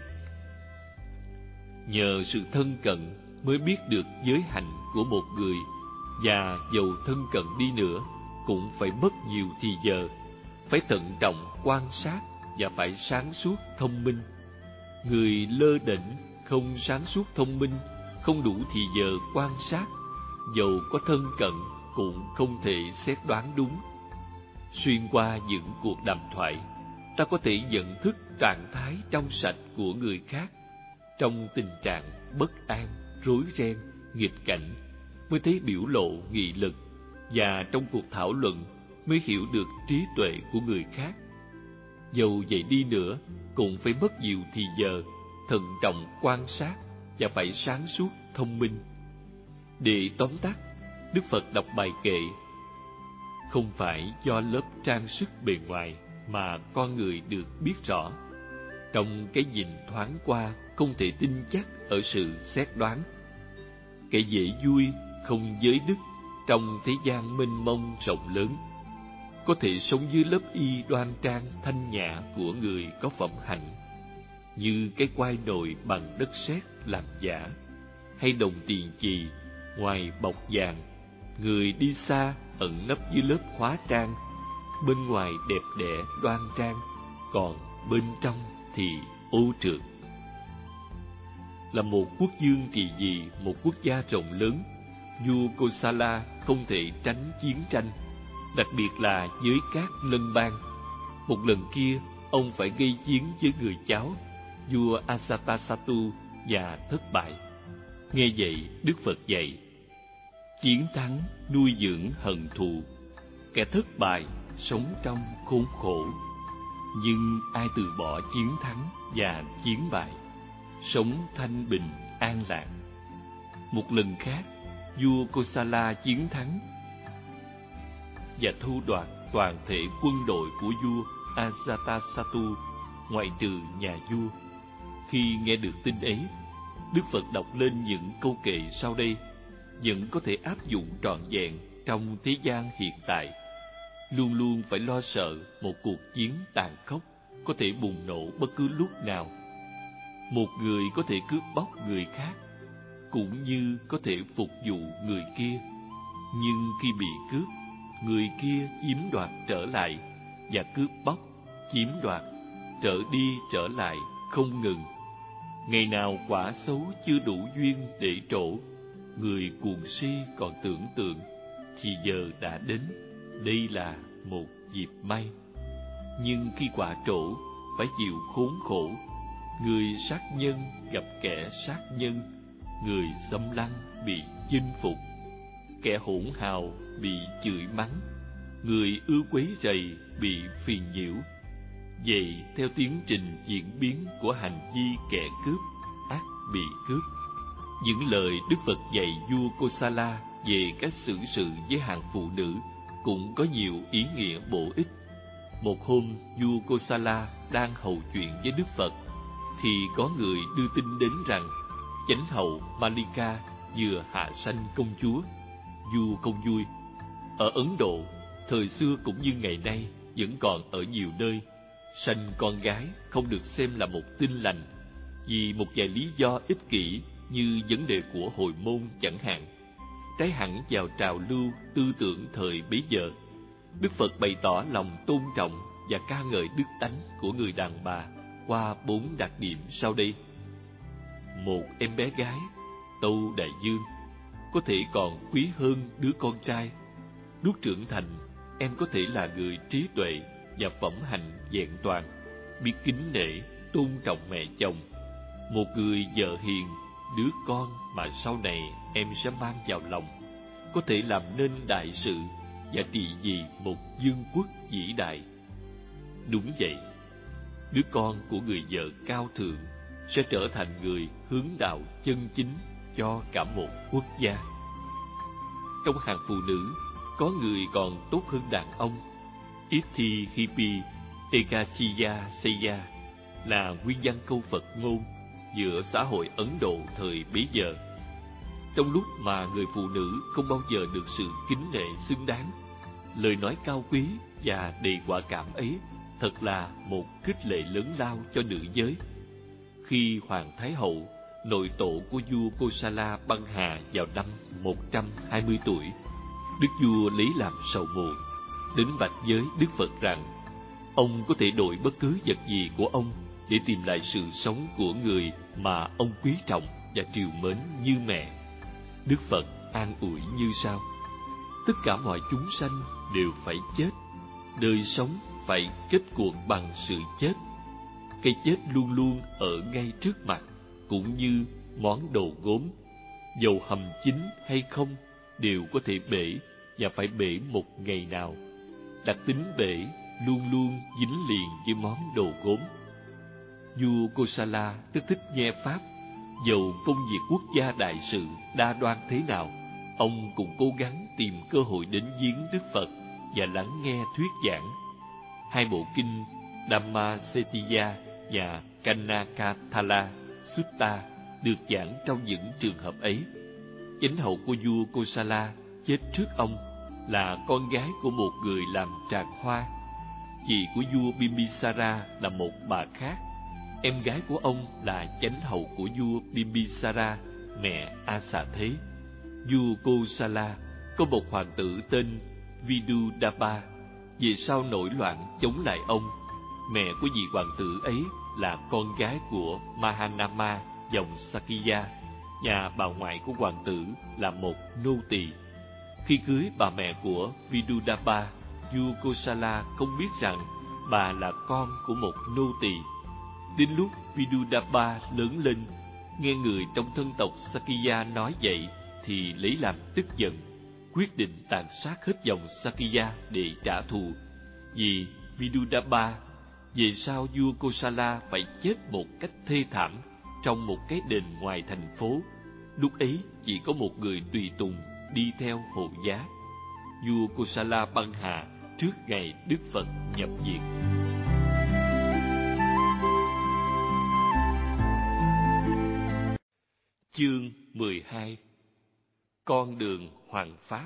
A: nhờ sự thân cận mới biết được giới hạnh của một người, và dầu thân cận đi nữa cũng phải mất nhiều thì giờ, phải thận trọng quan sát và phải sáng suốt thông minh. Người lơ đễnh, không sáng suốt thông minh, không đủ thì giờ quan sát, dầu có thân cận cũng không thể xét đoán đúng. Xuyên qua những cuộc đàm thoại, ta có thể nhận thức trạng thái trong sạch của người khác. Trong tình trạng bất an, rối ren, nghịch cảnh mới thấy biểu lộ nghị lực, và trong cuộc thảo luận mới hiểu được trí tuệ của người khác. Dầu vậy đi nữa cũng phải mất nhiều thì giờ, thận trọng quan sát và phải sáng suốt thông minh. Để tóm tắt, Đức Phật đọc bài kệ: không phải do lớp trang sức bề ngoài mà con người được biết rõ. Trong cái nhìn thoáng qua không thể tin chắc ở sự xét đoán. Kẻ dễ vui, không giới đức, trong thế gian mênh mông rộng lớn, có thể sống dưới lớp y đoan trang thanh nhã của người có phẩm hạnh, như cái quai nồi bằng đất sét làm giả, hay đồng tiền chì ngoài bọc vàng, người đi xa ẩn nấp dưới lớp hóa trang, bên ngoài đẹp đẽ đoan trang, còn bên trong thì ô trượt. Là một quốc vương trị vì một quốc gia rộng lớn, vua Kosala không thể tránh chiến tranh, đặc biệt là với các lân bang. Một lần kia, ông phải gây chiến với người cháu, vua Ajatasattu, và thất bại. Nghe vậy, Đức Phật dạy: chiến thắng nuôi dưỡng hận thù, kẻ thất bại sống trong khốn khổ. Nhưng ai từ bỏ chiến thắng và chiến bại, sống thanh bình an lạc. Một lần khác, vua Kosala chiến thắng và thu đoạt toàn thể quân đội của vua Ajatasattu, ngoại trừ nhà vua. Khi nghe được tin ấy, Đức Phật đọc lên những câu kệ sau đây, vẫn có thể áp dụng trọn vẹn trong thế gian hiện tại. Luôn luôn phải lo sợ một cuộc chiến tàn khốc có thể bùng nổ bất cứ lúc nào. Một người có thể cướp bóc người khác, cũng như có thể phục vụ người kia. Nhưng khi bị cướp, người kia chiếm đoạt trở lại, và cướp bóc, chiếm đoạt, trở đi trở lại không ngừng. Ngày nào quả xấu chưa đủ duyên để trổ, người cuồng si còn tưởng tượng, thì giờ đã đến. Đây là một dịp may. Nhưng khi quả trổ, phải chịu khốn khổ. Người sát nhân gặp kẻ sát nhân, người xâm lăng bị chinh phục, kẻ hỗn hào bị chửi mắng, người ưa quấy rầy bị phiền nhiễu. Vậy theo tiến trình diễn biến của hành vi kẻ cướp, ắt bị cướp. Những lời Đức Phật dạy vua Kosala về cách xử sự với hàng phụ nữ cũng có nhiều ý nghĩa bổ ích. Một hôm, vua Kosala đang hầu chuyện với Đức Phật, thì có người đưa tin đến rằng chánh hậu Malika vừa hạ sanh công chúa. Vua không vui. Ở Ấn Độ, thời xưa cũng như ngày nay, vẫn còn ở nhiều nơi, sanh con gái không được xem là một tin lành, vì một vài lý do ích kỷ như vấn đề của hồi môn chẳng hạn, trái hẳn vào trào lưu tư tưởng thời bấy giờ. Đức Phật bày tỏ lòng tôn trọng và ca ngợi đức tánh của người đàn bà qua bốn đặc điểm sau đây. Một em bé gái, Tâu Đại Dương, có thể còn quý hơn đứa con trai. Lúc trưởng thành, em có thể là người trí tuệ và phẩm hạnh vẹn toàn, biết kính nể, tôn trọng mẹ chồng. Một người vợ hiền, đứa con mà sau này em sẽ mang vào lòng, có thể làm nên đại sự và trị vì một vương quốc vĩ đại. Đúng vậy, đứa con của người vợ cao thượng sẽ trở thành người hướng đạo chân chính cho cả một quốc gia. Trong hàng phụ nữ, có người còn tốt hơn đàn ông. Ithikhipi Ekasiya Seya là nguyên văn câu Phật ngôn giữa xã hội Ấn Độ thời bấy giờ. Trong lúc mà người phụ nữ không bao giờ được sự kính nể xứng đáng, lời nói cao quý và đầy quả cảm ấy thật là một khích lệ lớn lao cho nữ giới. Khi Hoàng Thái Hậu, nội tổ của vua Kosala băng hà vào năm một trăm hai mươi tuổi, đức vua lấy làm sầu muộn, đến bạch với Đức Phật rằng ông có thể đổi bất cứ vật gì của ông để tìm lại sự sống của người mà ông quý trọng và trìu mến như mẹ. Đức Phật an ủi như sau: tất cả mọi chúng sanh đều phải chết, đời sống phải kết cuộc bằng sự chết. Cái chết luôn luôn ở ngay trước mặt, cũng như món đồ gốm, dầu hầm chín hay không đều có thể bể, và phải bể một ngày nào. Đặc tính bể luôn luôn dính liền với món đồ gốm. Vua Kosala rất thích nghe pháp, dầu công việc quốc gia đại sự đa đoan thế nào, ông cũng cố gắng tìm cơ hội đến viếng Đức Phật và lắng nghe thuyết giảng. Hai bộ kinh Dhammasetiya và Kanakathala Sutta được giảng trong những trường hợp ấy. Chánh hậu của vua Kosala chết trước ông là con gái của một người làm tràng hoa. Chị của vua Bimbisara là một bà khác. Em gái của ông là chánh hậu của vua Bimbisara, mẹ Asa Thế. Vua Kosala có một hoàng tử tên Vidudaba, về sau nổi loạn chống lại ông. Mẹ của vị hoàng tử ấy là con gái của Mahanama dòng Sakya, nhà bà ngoại của hoàng tử là một nô tỳ. Khi cưới bà mẹ của Vidudaba, vua Kosala không biết rằng bà là con của một nô tỳ. Đến lúc Vidudaba lớn lên, nghe người trong thân tộc Sakya nói vậy thì lấy làm tức giận, quyết định tàn sát hết dòng Sakya để trả thù. Vì Vidudaba, về sau vua Kosala phải chết một cách thê thảm trong một cái đền ngoài thành phố. Lúc ấy chỉ có một người tùy tùng đi theo hộ giá. Vua Kosala băng hà trước ngày Đức Phật nhập viện. Chương mười hai. Con đường hoằng pháp.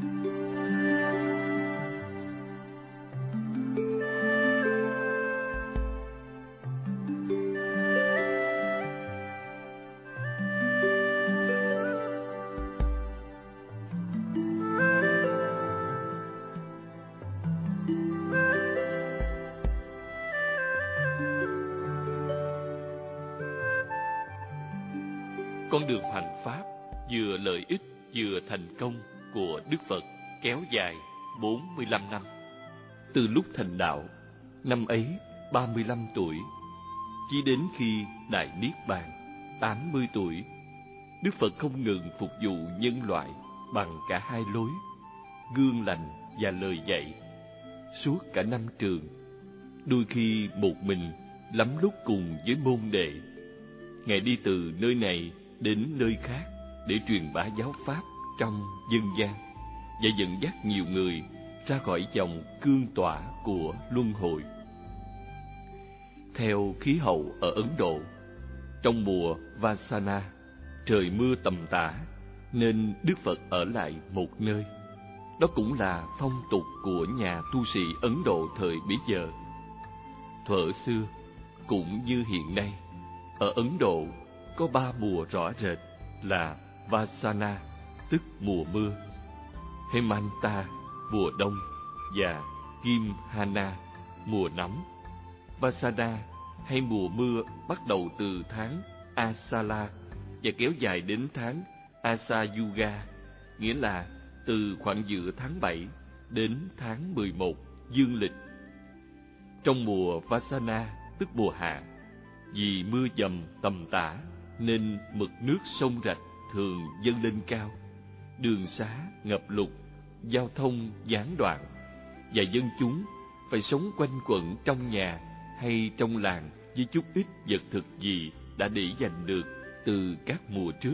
A: Con đường hoằng pháp vừa lợi ích vừa thành công của Đức Phật kéo dài bốn mươi lăm năm. Từ lúc thành đạo, năm ấy ba mươi lăm tuổi, chỉ đến khi Đại Niết Bàn, tám mươi tuổi, Đức Phật không ngừng phục vụ nhân loại bằng cả hai lối, gương lành và lời dạy, suốt cả năm trường, đôi khi một mình, lắm lúc cùng với môn đệ. Ngài đi từ nơi này đến nơi khác để truyền bá giáo pháp trong dân gian và dẫn dắt nhiều người ra khỏi dòng cương tỏa của luân hồi. Theo khí hậu ở Ấn Độ, trong mùa Vasana, trời mưa tầm tã, nên Đức Phật ở lại một nơi. Đó cũng là phong tục của nhà tu sĩ Ấn Độ thời bấy giờ. Thuở xưa, cũng như hiện nay, ở Ấn Độ có ba mùa rõ rệt là Vasana, tức mùa mưa, Hemanta, mùa đông, và Gimhana, mùa nóng. Vasana hay mùa mưa bắt đầu từ tháng Asala và kéo dài đến tháng Asayuga, nghĩa là từ khoảng giữa tháng bảy đến tháng mười một dương lịch. Trong mùa Vasana, tức mùa hạ, vì mưa dầm tầm tã nên mực nước sông rạch thường dâng lên cao, đường xá ngập lụt, giao thông gián đoạn, và dân chúng phải sống quanh quẩn trong nhà hay trong làng với chút ít vật thực gì đã để dành được từ các mùa trước.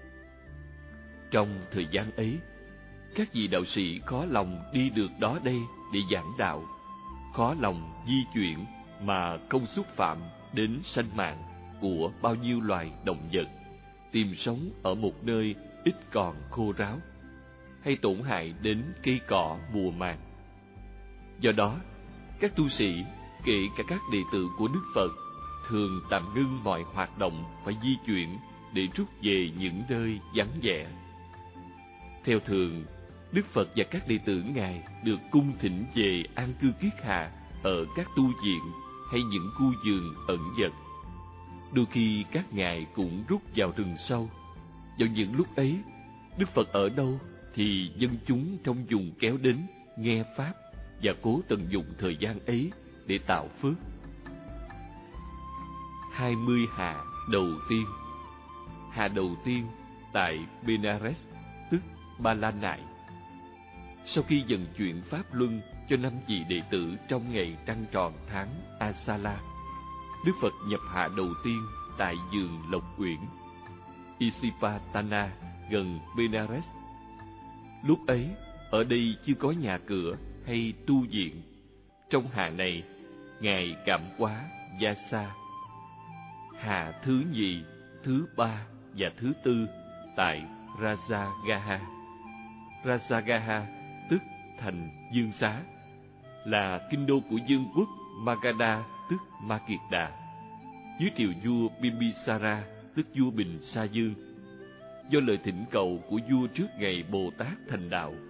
A: Trong thời gian ấy, các vị đạo sĩ khó lòng đi được đó đây để giảng đạo, khó lòng di chuyển mà không xúc phạm đến sanh mạng của bao nhiêu loài động vật tìm sống ở một nơi ít còn khô ráo, hay tổn hại đến cây cỏ mùa màng. Do đó, các tu sĩ, kể cả các đệ tử của Đức Phật, thường tạm ngưng mọi hoạt động phải di chuyển để rút về những nơi vắng vẻ. Theo thường, Đức Phật và các đệ tử Ngài được cung thỉnh về an cư kiết hạ ở các tu viện hay những khu vườn ẩn dật. Đôi khi các ngài cũng rút vào rừng sâu. Vào những lúc ấy, Đức Phật ở đâu thì dân chúng trong vùng kéo đến nghe pháp và cố tận dụng thời gian ấy để tạo phước. Hai mươi hạ đầu tiên. Hạ đầu tiên tại Benares, tức Ba La Nại. Sau khi dần chuyển pháp luân cho năm vị đệ tử trong ngày trăng tròn tháng Asala, Đức Phật nhập hạ đầu tiên tại vườn Lộc Uyển, Isipatana, gần Benares. Lúc ấy, ở đây chưa có nhà cửa hay tu viện. Trong hạ này, Ngài cảm hóa Vyasa. Hạ thứ nhì, thứ ba và thứ tư tại Rajagaha. Rajagaha tức thành Dương Xá, là kinh đô của vương quốc Magadha tức Ma Kiệt Đà, dưới triều vua Bimbisara tức vua Bình Sa Dương. Do lời thỉnh cầu của vua trước ngày Bồ Tát thành đạo,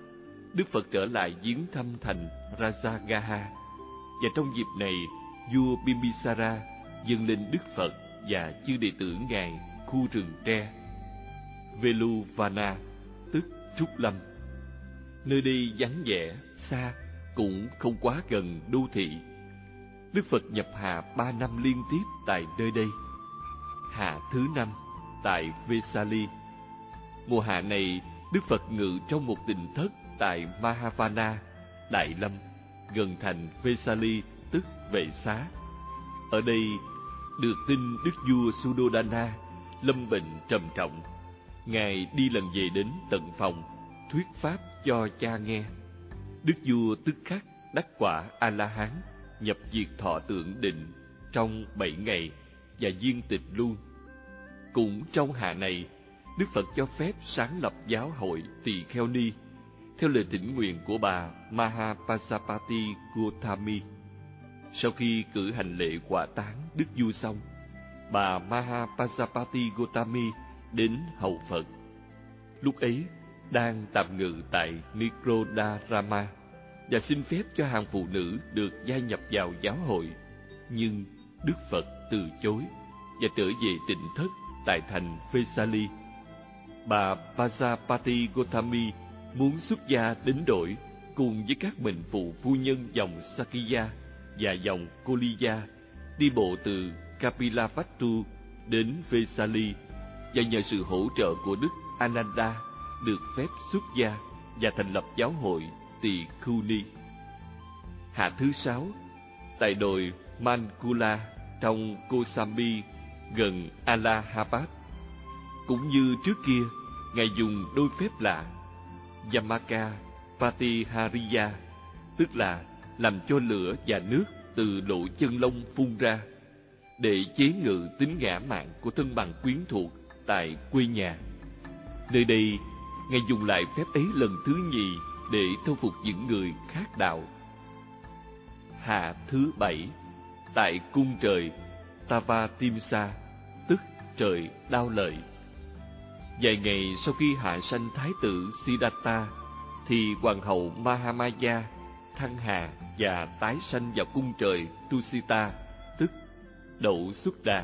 A: Đức Phật trở lại viếng thăm thành Rajagaha, và trong dịp này, vua Bimbisara dâng lên Đức Phật và chư đệ tử ngài khu rừng tre Veluvana, tức Trúc Lâm. Nơi đây vắng vẻ, xa, cũng không quá gần đô thị. Đức Phật nhập hạ ba năm liên tiếp tại nơi đây. Hạ thứ năm tại Vesali. Mùa hạ này, Đức Phật ngự trong một tịnh thất tại Mahavana, Đại Lâm, gần thành Vesali, tức Vệ Xá. Ở đây, được tin Đức vua Suddhodana lâm bệnh trầm trọng. Ngài đi lần về đến tận phòng, thuyết pháp cho cha nghe. Đức vua tức khắc đắc quả A-la-hán, nhập diệt thọ tưởng định trong bảy ngày và viên tịch luôn. Cũng trong hạ này, Đức Phật cho phép sáng lập giáo hội Tỳ Kheo Ni theo lời thỉnh nguyện của bà Mahapajapati Gautami. Sau khi cử hành lễ quả táng Đức vua xong, bà Mahapajapati Gautami đến hầu Phật. Lúc ấy đang tạm ngự tại Nikrodharama và xin phép cho hàng phụ nữ được gia nhập vào giáo hội, nhưng Đức Phật từ chối và trở về tịnh thất tại thành Vesali. Bà Pajapati Gautami muốn xuất gia đến đổi cùng với các mệnh phụ phu nhân dòng Sakya và dòng Koliya đi bộ từ Kapilavatthu đến Vesali, và nhờ sự hỗ trợ của Đức Ananda được phép xuất gia và thành lập giáo hội Tỳ Khưu Ni. Hạ thứ sáu, tại đồi Mankula trong Kosambi gần Allahabad. Cũng như trước kia, Ngài dùng đôi phép lạ Yamaka Patihariya, tức là làm cho lửa và nước từ lỗ chân lông phun ra, để chế ngự tính ngã mạn của thân bằng quyến thuộc tại quê nhà. Nơi đây, Ngài dùng lại phép ấy lần thứ nhì để thâu phục những người khác đạo. Hạ thứ bảy, tại cung trời Tavatimsa, tức trời đao lợi. Vài ngày sau khi hạ sanh thái tử Siddhartha, thì hoàng hậu Mahamaya thăng hà và tái sanh vào cung trời Tusita, tức đậu xuất đà.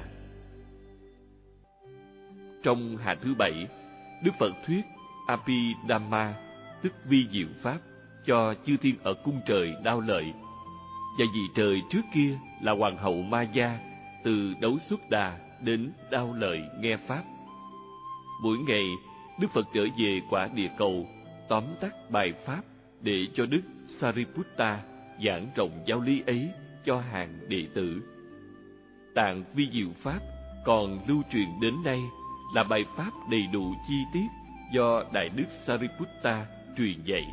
A: Trong hạ thứ bảy, Đức Phật thuyết Abhidhamma, tức vi diệu pháp, cho chư thiên ở cung trời đao lợi. Và vị trời trước kia là hoàng hậu Maya, từ đấu xuất đà đến đao lợi nghe pháp. Mỗi ngày, Đức Phật trở về quả địa cầu, tóm tắt bài pháp để cho Đức Sariputta giảng rộng giáo lý ấy cho hàng đệ tử. Tạng vi diệu pháp còn lưu truyền đến nay là bài pháp đầy đủ chi tiết do Đại Đức Sariputta truyền dạy.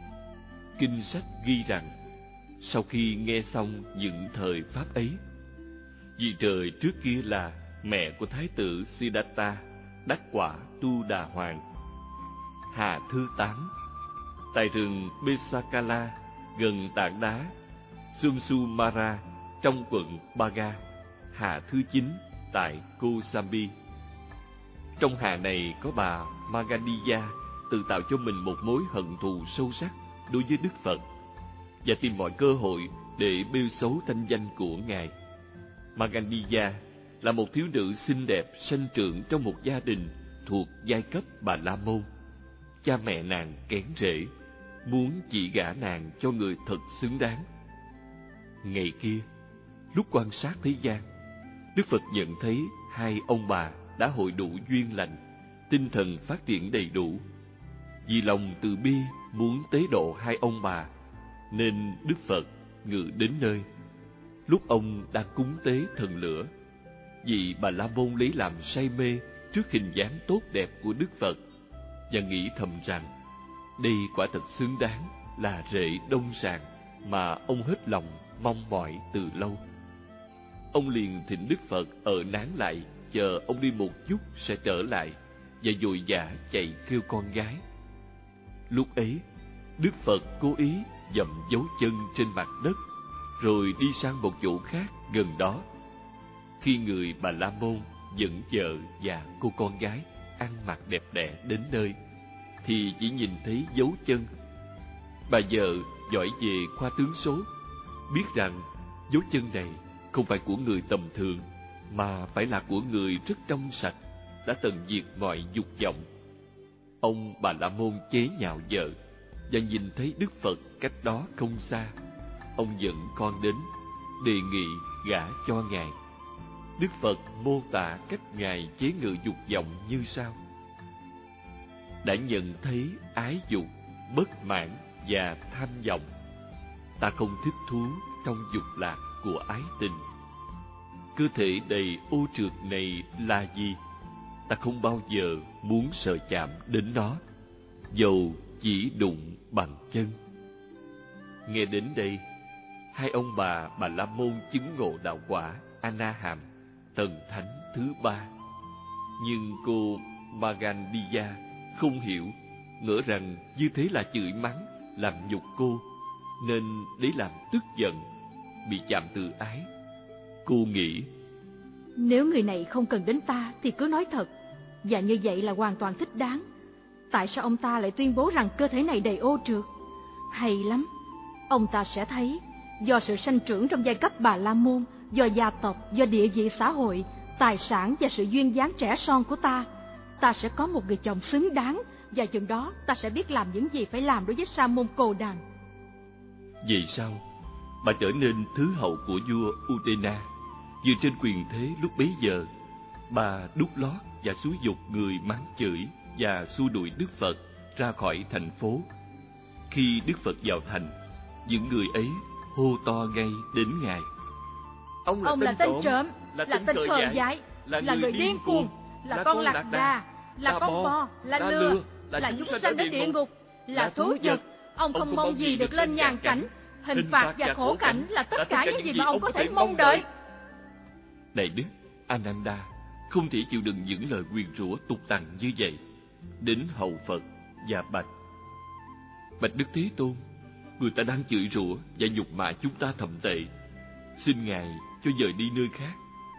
A: Kinh sách ghi rằng, sau khi nghe xong những thời pháp ấy, vị trời trước kia là mẹ của thái tử Siddhartha đắc quả Tu Đà Hoàng. Hạ thứ tám, tại rừng Besakala gần tảng đá Sumsumara trong quận Baga. Hạ thứ chín, tại Kosambi. Trong hạ này có bà Magadhiya tự tạo cho mình một mối hận thù sâu sắc đối với Đức Phật và tìm mọi cơ hội để bêu xấu thanh danh của Ngài. Magadhiya là một thiếu nữ xinh đẹp sanh trưởng trong một gia đình thuộc giai cấp Bà La Môn. Cha mẹ nàng kén rễ, muốn chỉ gả nàng cho người thật xứng đáng. Ngày kia, lúc quan sát thế gian, Đức Phật nhận thấy hai ông bà đã hội đủ duyên lành, tinh thần phát triển đầy đủ. Vì lòng từ bi muốn tế độ hai ông bà, nên Đức Phật ngự đến nơi. Lúc ông đang cúng tế thần lửa, vị Bà La Môn lấy làm say mê trước hình dáng tốt đẹp của Đức Phật và nghĩ thầm rằng đây quả thật xứng đáng là rễ đông sàng mà ông hết lòng mong mỏi từ lâu. Ông liền thỉnh Đức Phật ở nán lại, chờ ông đi một chút sẽ trở lại, và vội vã chạy kêu con gái. Lúc ấy, Đức Phật cố ý dậm dấu chân trên mặt đất, rồi đi sang một chỗ khác gần đó. Khi người Bà La Môn dẫn vợ và cô con gái ăn mặc đẹp đẽ đến nơi, thì chỉ nhìn thấy dấu chân. Bà vợ giỏi về khoa tướng số, biết rằng dấu chân này không phải của người tầm thường, mà phải là của người rất trong sạch, đã tận diệt mọi dục vọng. Ông Bà La Môn chế nhạo vợ, và nhìn thấy Đức Phật cách đó không xa, ông dẫn con đến, đề nghị gả cho Ngài. Đức Phật mô tả cách Ngài chế ngự dục vọng như sau: đã nhận thấy ái dục, bất mãn và tham vọng, ta không thích thú trong dục lạc của ái tình. Cơ thể đầy ô trượt này là gì? Ta không bao giờ muốn sờ chạm đến nó, dầu chỉ đụng bằng chân. Nghe đến đây, hai ông bà Bà La Môn chứng ngộ đạo quả A Na Hàm, tầng thánh thứ ba. Nhưng cô Magandiya không hiểu, ngỡ rằng như thế là chửi mắng, làm nhục cô, nên lấy làm tức giận, bị chạm tự ái. Cô nghĩ,
B: nếu người này không cần đến ta thì cứ nói thật, và như vậy là hoàn toàn thích đáng. Tại sao ông ta lại tuyên bố rằng cơ thể này đầy ô trượt? Hay lắm, ông ta sẽ thấy do sự sanh trưởng trong giai cấp Bà La Môn, do gia tộc, do địa vị xã hội, tài sản và sự duyên dáng trẻ son của ta, ta sẽ có một người chồng xứng đáng, và chừng đó ta sẽ biết làm những gì phải làm đối với Sa môn Cồ Đàm.
A: Vậy sao bà trở nên thứ hậu của vua Utena? Vừa trên quyền thế lúc bấy giờ, bà đút lót và xúi giục người mắng chửi và xua đuổi Đức Phật ra khỏi thành phố. Khi Đức Phật vào thành, những người ấy hô to ngay đến Ngài: Ông là,
B: Ông
A: tên,
B: là tên
A: trộm,
B: trộm,
A: là,
B: là tên khờ dại,
A: là,
B: là người điên cuồng, là con lạc đà, là con bò, là lừa, là chúng sanh đến địa ngục, là thú vật. Ông không mong gì được lên nhàn cảnh, hình phạt và khổ cảnh là tất cả những gì mà ông có thể mong đợi.
A: Đại đức Ananda không thể chịu đựng những lời nguyền rủa tục tằn như vậy, đến hầu Phật và bạch: Bạch Đức Thế Tôn, người ta đang chửi rủa và nhục mạ chúng ta thậm tệ, xin Ngài cho dời đi nơi khác.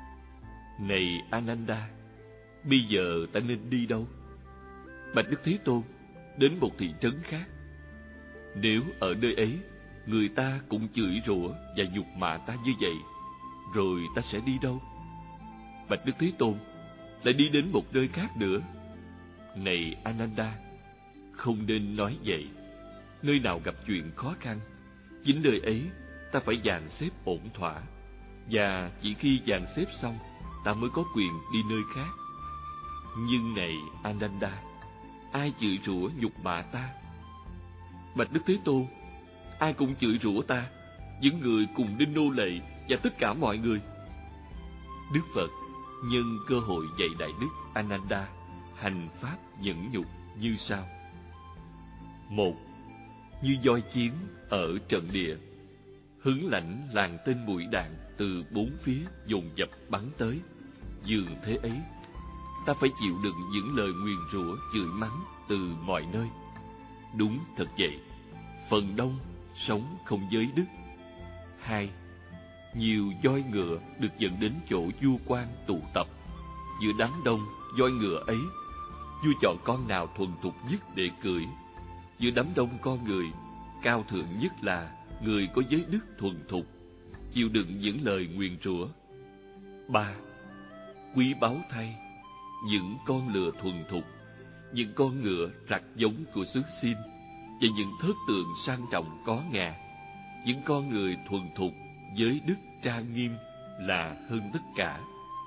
A: Này Ananda, bây giờ ta nên đi đâu? Bạch Đức Thế Tôn, đến một thị trấn khác. Nếu ở nơi ấy người ta cũng chửi rủa và nhục mạ ta như vậy, rồi ta sẽ đi đâu? Bạch Đức Thế Tôn, lại đi đến một nơi khác nữa. Này Ananda, không nên nói vậy. Nơi nào gặp chuyện khó khăn, chính nơi ấy ta phải dàn xếp ổn thỏa, và chỉ khi dàn xếp xong, ta mới có quyền đi nơi khác. Nhưng này Ananda, ai chửi rủa nhục mạ ta? Bạch Đức Thế Tôn, ai cũng chửi rủa ta, những người cùng đinh nô lệ và tất cả mọi người. Đức Phật nhân cơ hội dạy đại đức Ananda hành pháp nhẫn nhục như sau: một, như voi chiến ở trận địa, hứng lãnh làn tên mũi đạn từ bốn phía dồn dập bắn tới. Dường thế ấy, ta phải chịu đựng những lời nguyền rủa chửi mắng từ mọi nơi. Đúng thật vậy, phần đông sống không giới đức. Hai, nhiều voi ngựa được dẫn đến chỗ vua quan tụ tập. Giữa đám đông voi ngựa ấy, vua chọn con nào thuần thục nhất để cưỡi. Giữa đám đông con người, cao thượng nhất là người có giới đức thuần thục, chịu đựng những lời nguyền rủa. Ba, quý báu thay, những con lừa thuần thục, những con ngựa rặt giống của xứ Xin, và những thớt tượng sang trọng có ngà. Những con người thuần thục, giới đức trang nghiêm là hơn tất cả.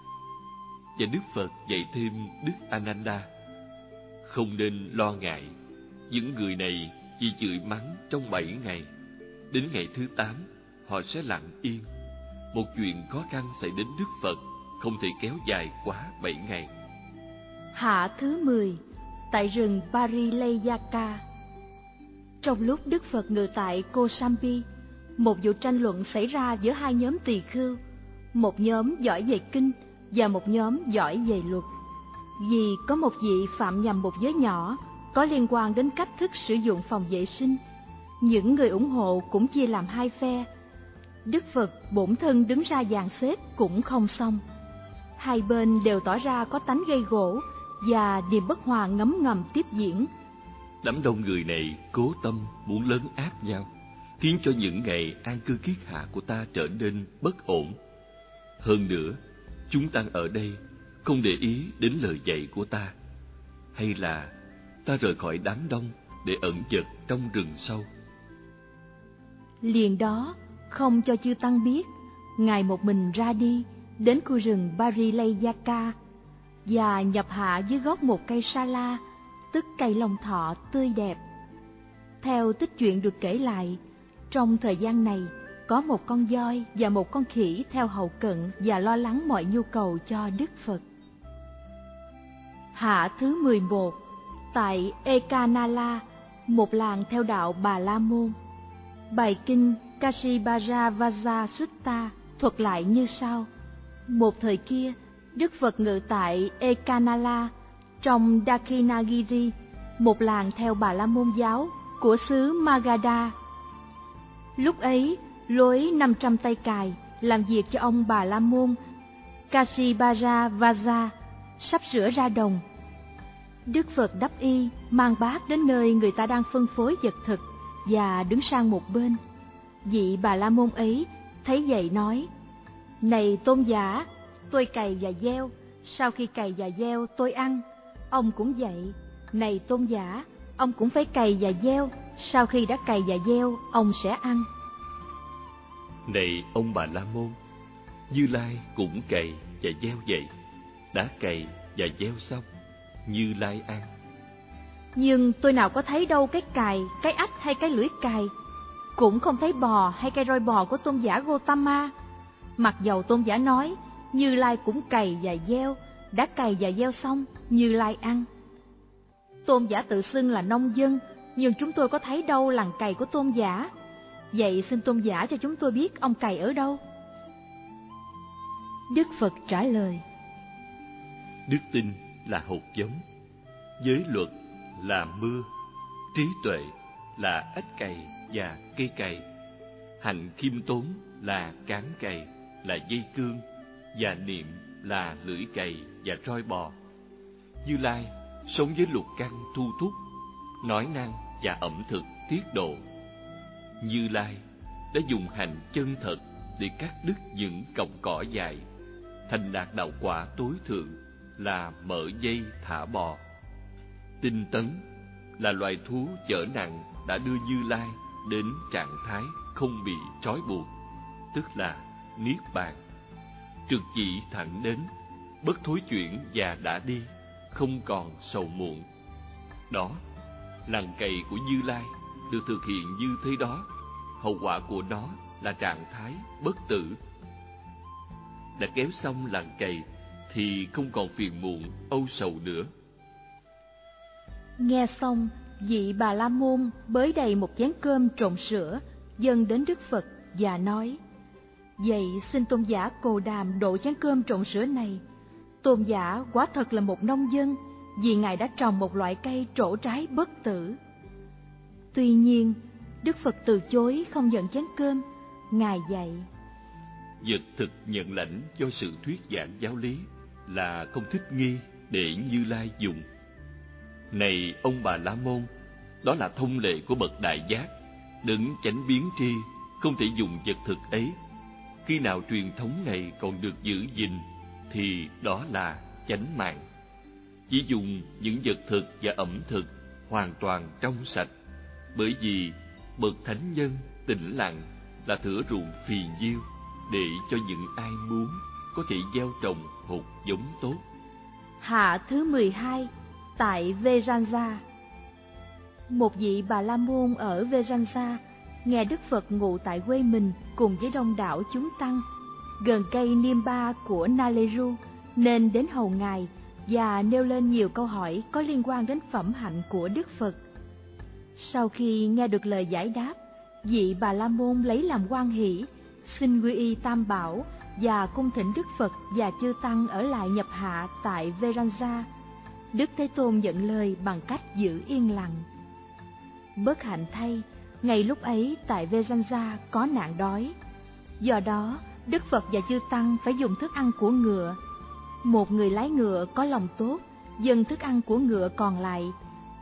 A: Và Đức Phật dạy thêm Đức Ananda: không nên lo ngại, những người này chỉ chửi mắng trong bảy ngày. Đến ngày thứ tám, họ sẽ lặng yên. Một chuyện khó khăn xảy đến Đức Phật không thể kéo dài quá bảy ngày.
B: Hạ thứ mười, tại rừng Parilayaka. Trong lúc Đức Phật ngự tại Kosambi, một vụ tranh luận xảy ra giữa hai nhóm tỳ khưu, một nhóm giỏi về kinh và một nhóm giỏi về luật. Vì có một vị phạm nhầm một giới nhỏ có liên quan đến cách thức sử dụng phòng vệ sinh, những người ủng hộ cũng chia làm hai phe. Đức Phật bổn thân đứng ra dàn xếp cũng không xong. Hai bên đều tỏ ra có tánh gây gổ, và điềm bất hòa ngấm ngầm tiếp diễn.
A: Đám đông người này cố tâm muốn lấn áp nhau, khiến cho những ngày an cư kiết hạ của ta trở nên bất ổn. Hơn nữa, chúng tăng ở đây không để ý đến lời dạy của ta, hay là ta rời khỏi đám đông để ẩn dật trong rừng sâu.
B: Liền đó, không cho chư tăng biết, ngài một mình ra đi đến khu rừng Barilayaka và nhập hạ dưới gốc một cây sa la, tức cây long thọ tươi đẹp. Theo tích truyện được kể lại, trong thời gian này có một con voi và một con khỉ theo hầu cận và lo lắng mọi nhu cầu cho Đức Phật. Hạ thứ mười một, tại Ekanala, một làng theo đạo Bà La Môn. Bài kinh Kashibaravaja Sutta thuật lại như sau. Một thời kia, Đức Phật ngự tại Ekanala trong Dakshinagiri, một làng theo Bà La Môn giáo của xứ Magadha. Lúc ấy, lối năm trăm tay cài làm việc cho ông Bà La Môn Kashibaravaja sắp sửa ra đồng. Đức Phật đắp y mang bát đến nơi người ta đang phân phối vật thực và đứng sang một bên. Vị Bà La Môn ấy thấy vậy nói: Này tôn giả, tôi cày và gieo, sau khi cày và gieo tôi ăn. Ông cũng vậy. Này tôn giả, ông cũng phải cày và gieo, sau khi đã cày và gieo ông sẽ ăn.
A: Này ông Bà La Môn, Như Lai cũng cày và gieo vậy. Đã cày và gieo xong, Như Lai ăn.
B: Nhưng tôi nào có thấy đâu cái cày, cái ách hay cái lưỡi cày, cũng không thấy bò hay cây roi bò của tôn giả Gotama. Mặc dầu tôn giả nói Như Lai cũng cày và gieo, đã cày và gieo xong, Như Lai ăn. Tôn giả tự xưng là nông dân, nhưng chúng tôi có thấy đâu làng cày của tôn giả. Vậy xin tôn giả cho chúng tôi biết ông cày ở đâu. Đức Phật trả lời:
A: Đức tin là hột giống, giới luật là mưa, trí tuệ là ếch cày và cây cày, hạnh khiêm tốn là cán cày, là dây cương, và niệm là lưỡi cày và roi bò. Như Lai sống với lục căn thu thúc, nói năng và ẩm thực tiết độ. Như Lai đã dùng hành chân thật để cắt đứt những cọng cỏ dài, thành đạt đạo quả tối thượng là mở dây thả bò. Tinh tấn là loài thú chở nặng đã đưa Như Lai đến trạng thái không bị trói buộc, tức là niết bàn. Trực chỉ thẳng đến, bất thối chuyển và đã đi, không còn sầu muộn. Đó, làng cày của Như Lai được thực hiện như thế đó, hậu quả của nó là trạng thái bất tử. Đã kéo xong làng cày thì không còn phiền muộn, âu sầu nữa.
B: Nghe xong, vị Bà La Môn bới đầy một chén cơm trộn sữa dâng đến Đức Phật và nói: Vậy xin tôn giả Cồ Đàm độ chén cơm trộn sữa này. Tôn giả quả thật là một nông dân, vì ngài đã trồng một loại cây trổ trái bất tử. Tuy nhiên, Đức Phật từ chối không nhận chén cơm. Ngài dạy:
A: Vật thực nhận lãnh cho sự thuyết giảng giáo lý là không thích nghi để Như Lai dùng. Này ông Bà La Môn, đó là thông lệ của bậc đại giác, đấng chánh biến tri, không thể dùng vật thực ấy. Khi nào truyền thống này còn được giữ gìn thì đó là chánh mạng. Chỉ dùng những vật thực và ẩm thực hoàn toàn trong sạch, bởi vì bậc thánh nhân tĩnh lặng là thửa ruộng phì nhiêu để cho những ai muốn có thể gieo trồng hột giống tốt.
B: Hạ thứ mười hai, tại Vejanja. Một vị Bà La Môn ở Vejanja nghe Đức Phật ngụ tại quê mình cùng với đông đảo chúng tăng gần cây Niêm Ba của Naleru, nên đến hầu ngài và nêu lên nhiều câu hỏi có liên quan đến phẩm hạnh của Đức Phật. Sau khi nghe được lời giải đáp, vị Bà La Môn lấy làm hoan hỷ, xin quy y Tam Bảo và cung thỉnh Đức Phật và chư tăng ở lại nhập hạ tại Vejanja. Đức Thế Tôn nhận lời bằng cách giữ yên lặng. Bất hạnh thay, ngay lúc ấy tại Vejanja có nạn đói. Do đó, Đức Phật và chư tăng phải dùng thức ăn của ngựa. Một người lái ngựa có lòng tốt dâng thức ăn của ngựa còn lại,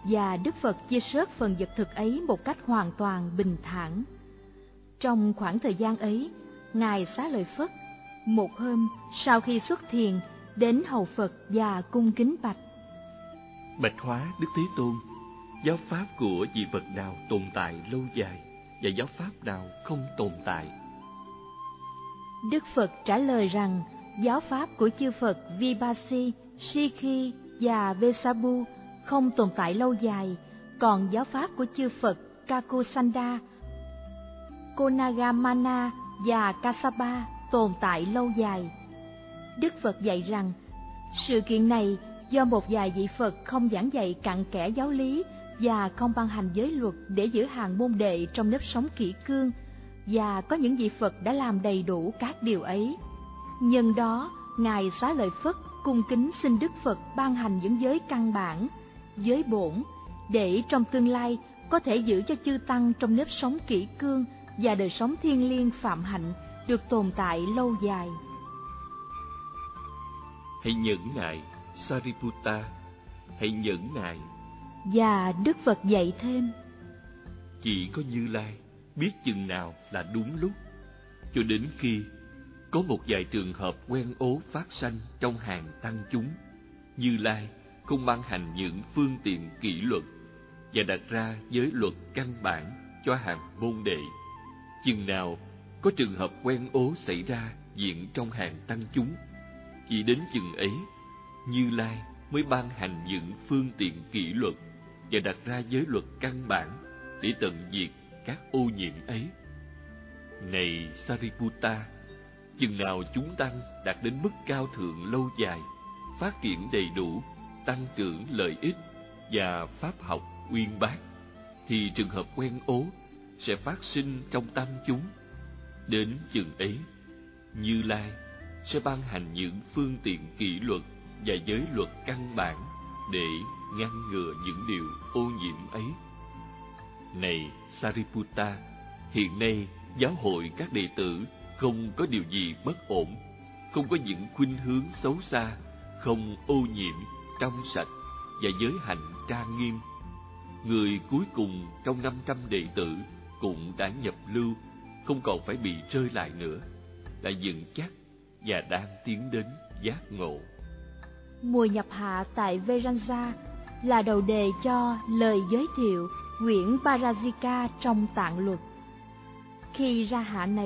B: và Đức Phật chia sớt phần vật thực ấy một cách hoàn toàn bình thản. Trong khoảng thời gian ấy, Ngài Xá Lợi Phất một hôm sau khi xuất thiền đến hầu Phật và cung kính bạch:
A: Bạch hóa Đức Thế Tôn, giáo pháp của vị Phật nào tồn tại lâu dài và giáo pháp nào không tồn tại?
B: Đức Phật trả lời rằng giáo pháp của chư Phật Vipassi, Sikhi và Vesabu không tồn tại lâu dài, còn giáo pháp của chư Phật Kakosanda, Konagamana và Kassapa tồn tại lâu dài. Đức Phật dạy rằng sự kiện này do một vài vị Phật không giảng dạy cặn kẽ giáo lý và không ban hành giới luật để giữ hàng môn đệ trong nếp sống kỷ cương, và có những vị Phật đã làm đầy đủ các điều ấy. Nhân đó, Ngài Xá Lợi Phất cung kính xin Đức Phật ban hành những giới căn bản, giới bổn, để trong tương lai có thể giữ cho chư tăng trong nếp sống kỷ cương và đời sống thiêng liêng phạm hạnh được tồn tại lâu dài.
A: Hãy nhẫn nại, Sariputta, hãy nhẫn nại.
B: Và Đức Phật dạy thêm:
A: Chỉ có Như Lai biết chừng nào là đúng lúc, cho đến khi có một vài trường hợp quen ố phát sanh trong hàng tăng chúng, Như Lai không ban hành những phương tiện kỷ luật và đặt ra giới luật căn bản cho hàng môn đệ. Chừng nào có trường hợp quen ố xảy ra diễn trong hàng tăng chúng, chỉ đến chừng ấy Như Lai mới ban hành những phương tiện kỷ luật và đặt ra giới luật căn bản để tận diệt các ô nhiễm ấy. Này Sariputta, chừng nào chúng tăng đạt đến mức cao thượng lâu dài, phát triển đầy đủ, tăng trưởng lợi ích và pháp học uyên bác, thì trường hợp quen ố sẽ phát sinh trong tăng chúng. Đến chừng ấy, Như Lai sẽ ban hành những phương tiện kỷ luật và giới luật căn bản để ngăn ngừa những điều ô nhiễm ấy. Này Sariputta, hiện nay giáo hội các đệ tử không có điều gì bất ổn, không có những khuynh hướng xấu xa, không ô nhiễm, trong sạch và giới hạnh trang nghiêm. Người cuối cùng trong năm trăm đệ tử cũng đã nhập lưu, không còn phải bị rơi lại nữa, đã vững chắc và đang tiến đến giác ngộ.
B: Mùa nhập hạ tại Veranja là đầu đề cho lời giới thiệu quyển Parajika trong Tạng Luật. Khi ra hạ này,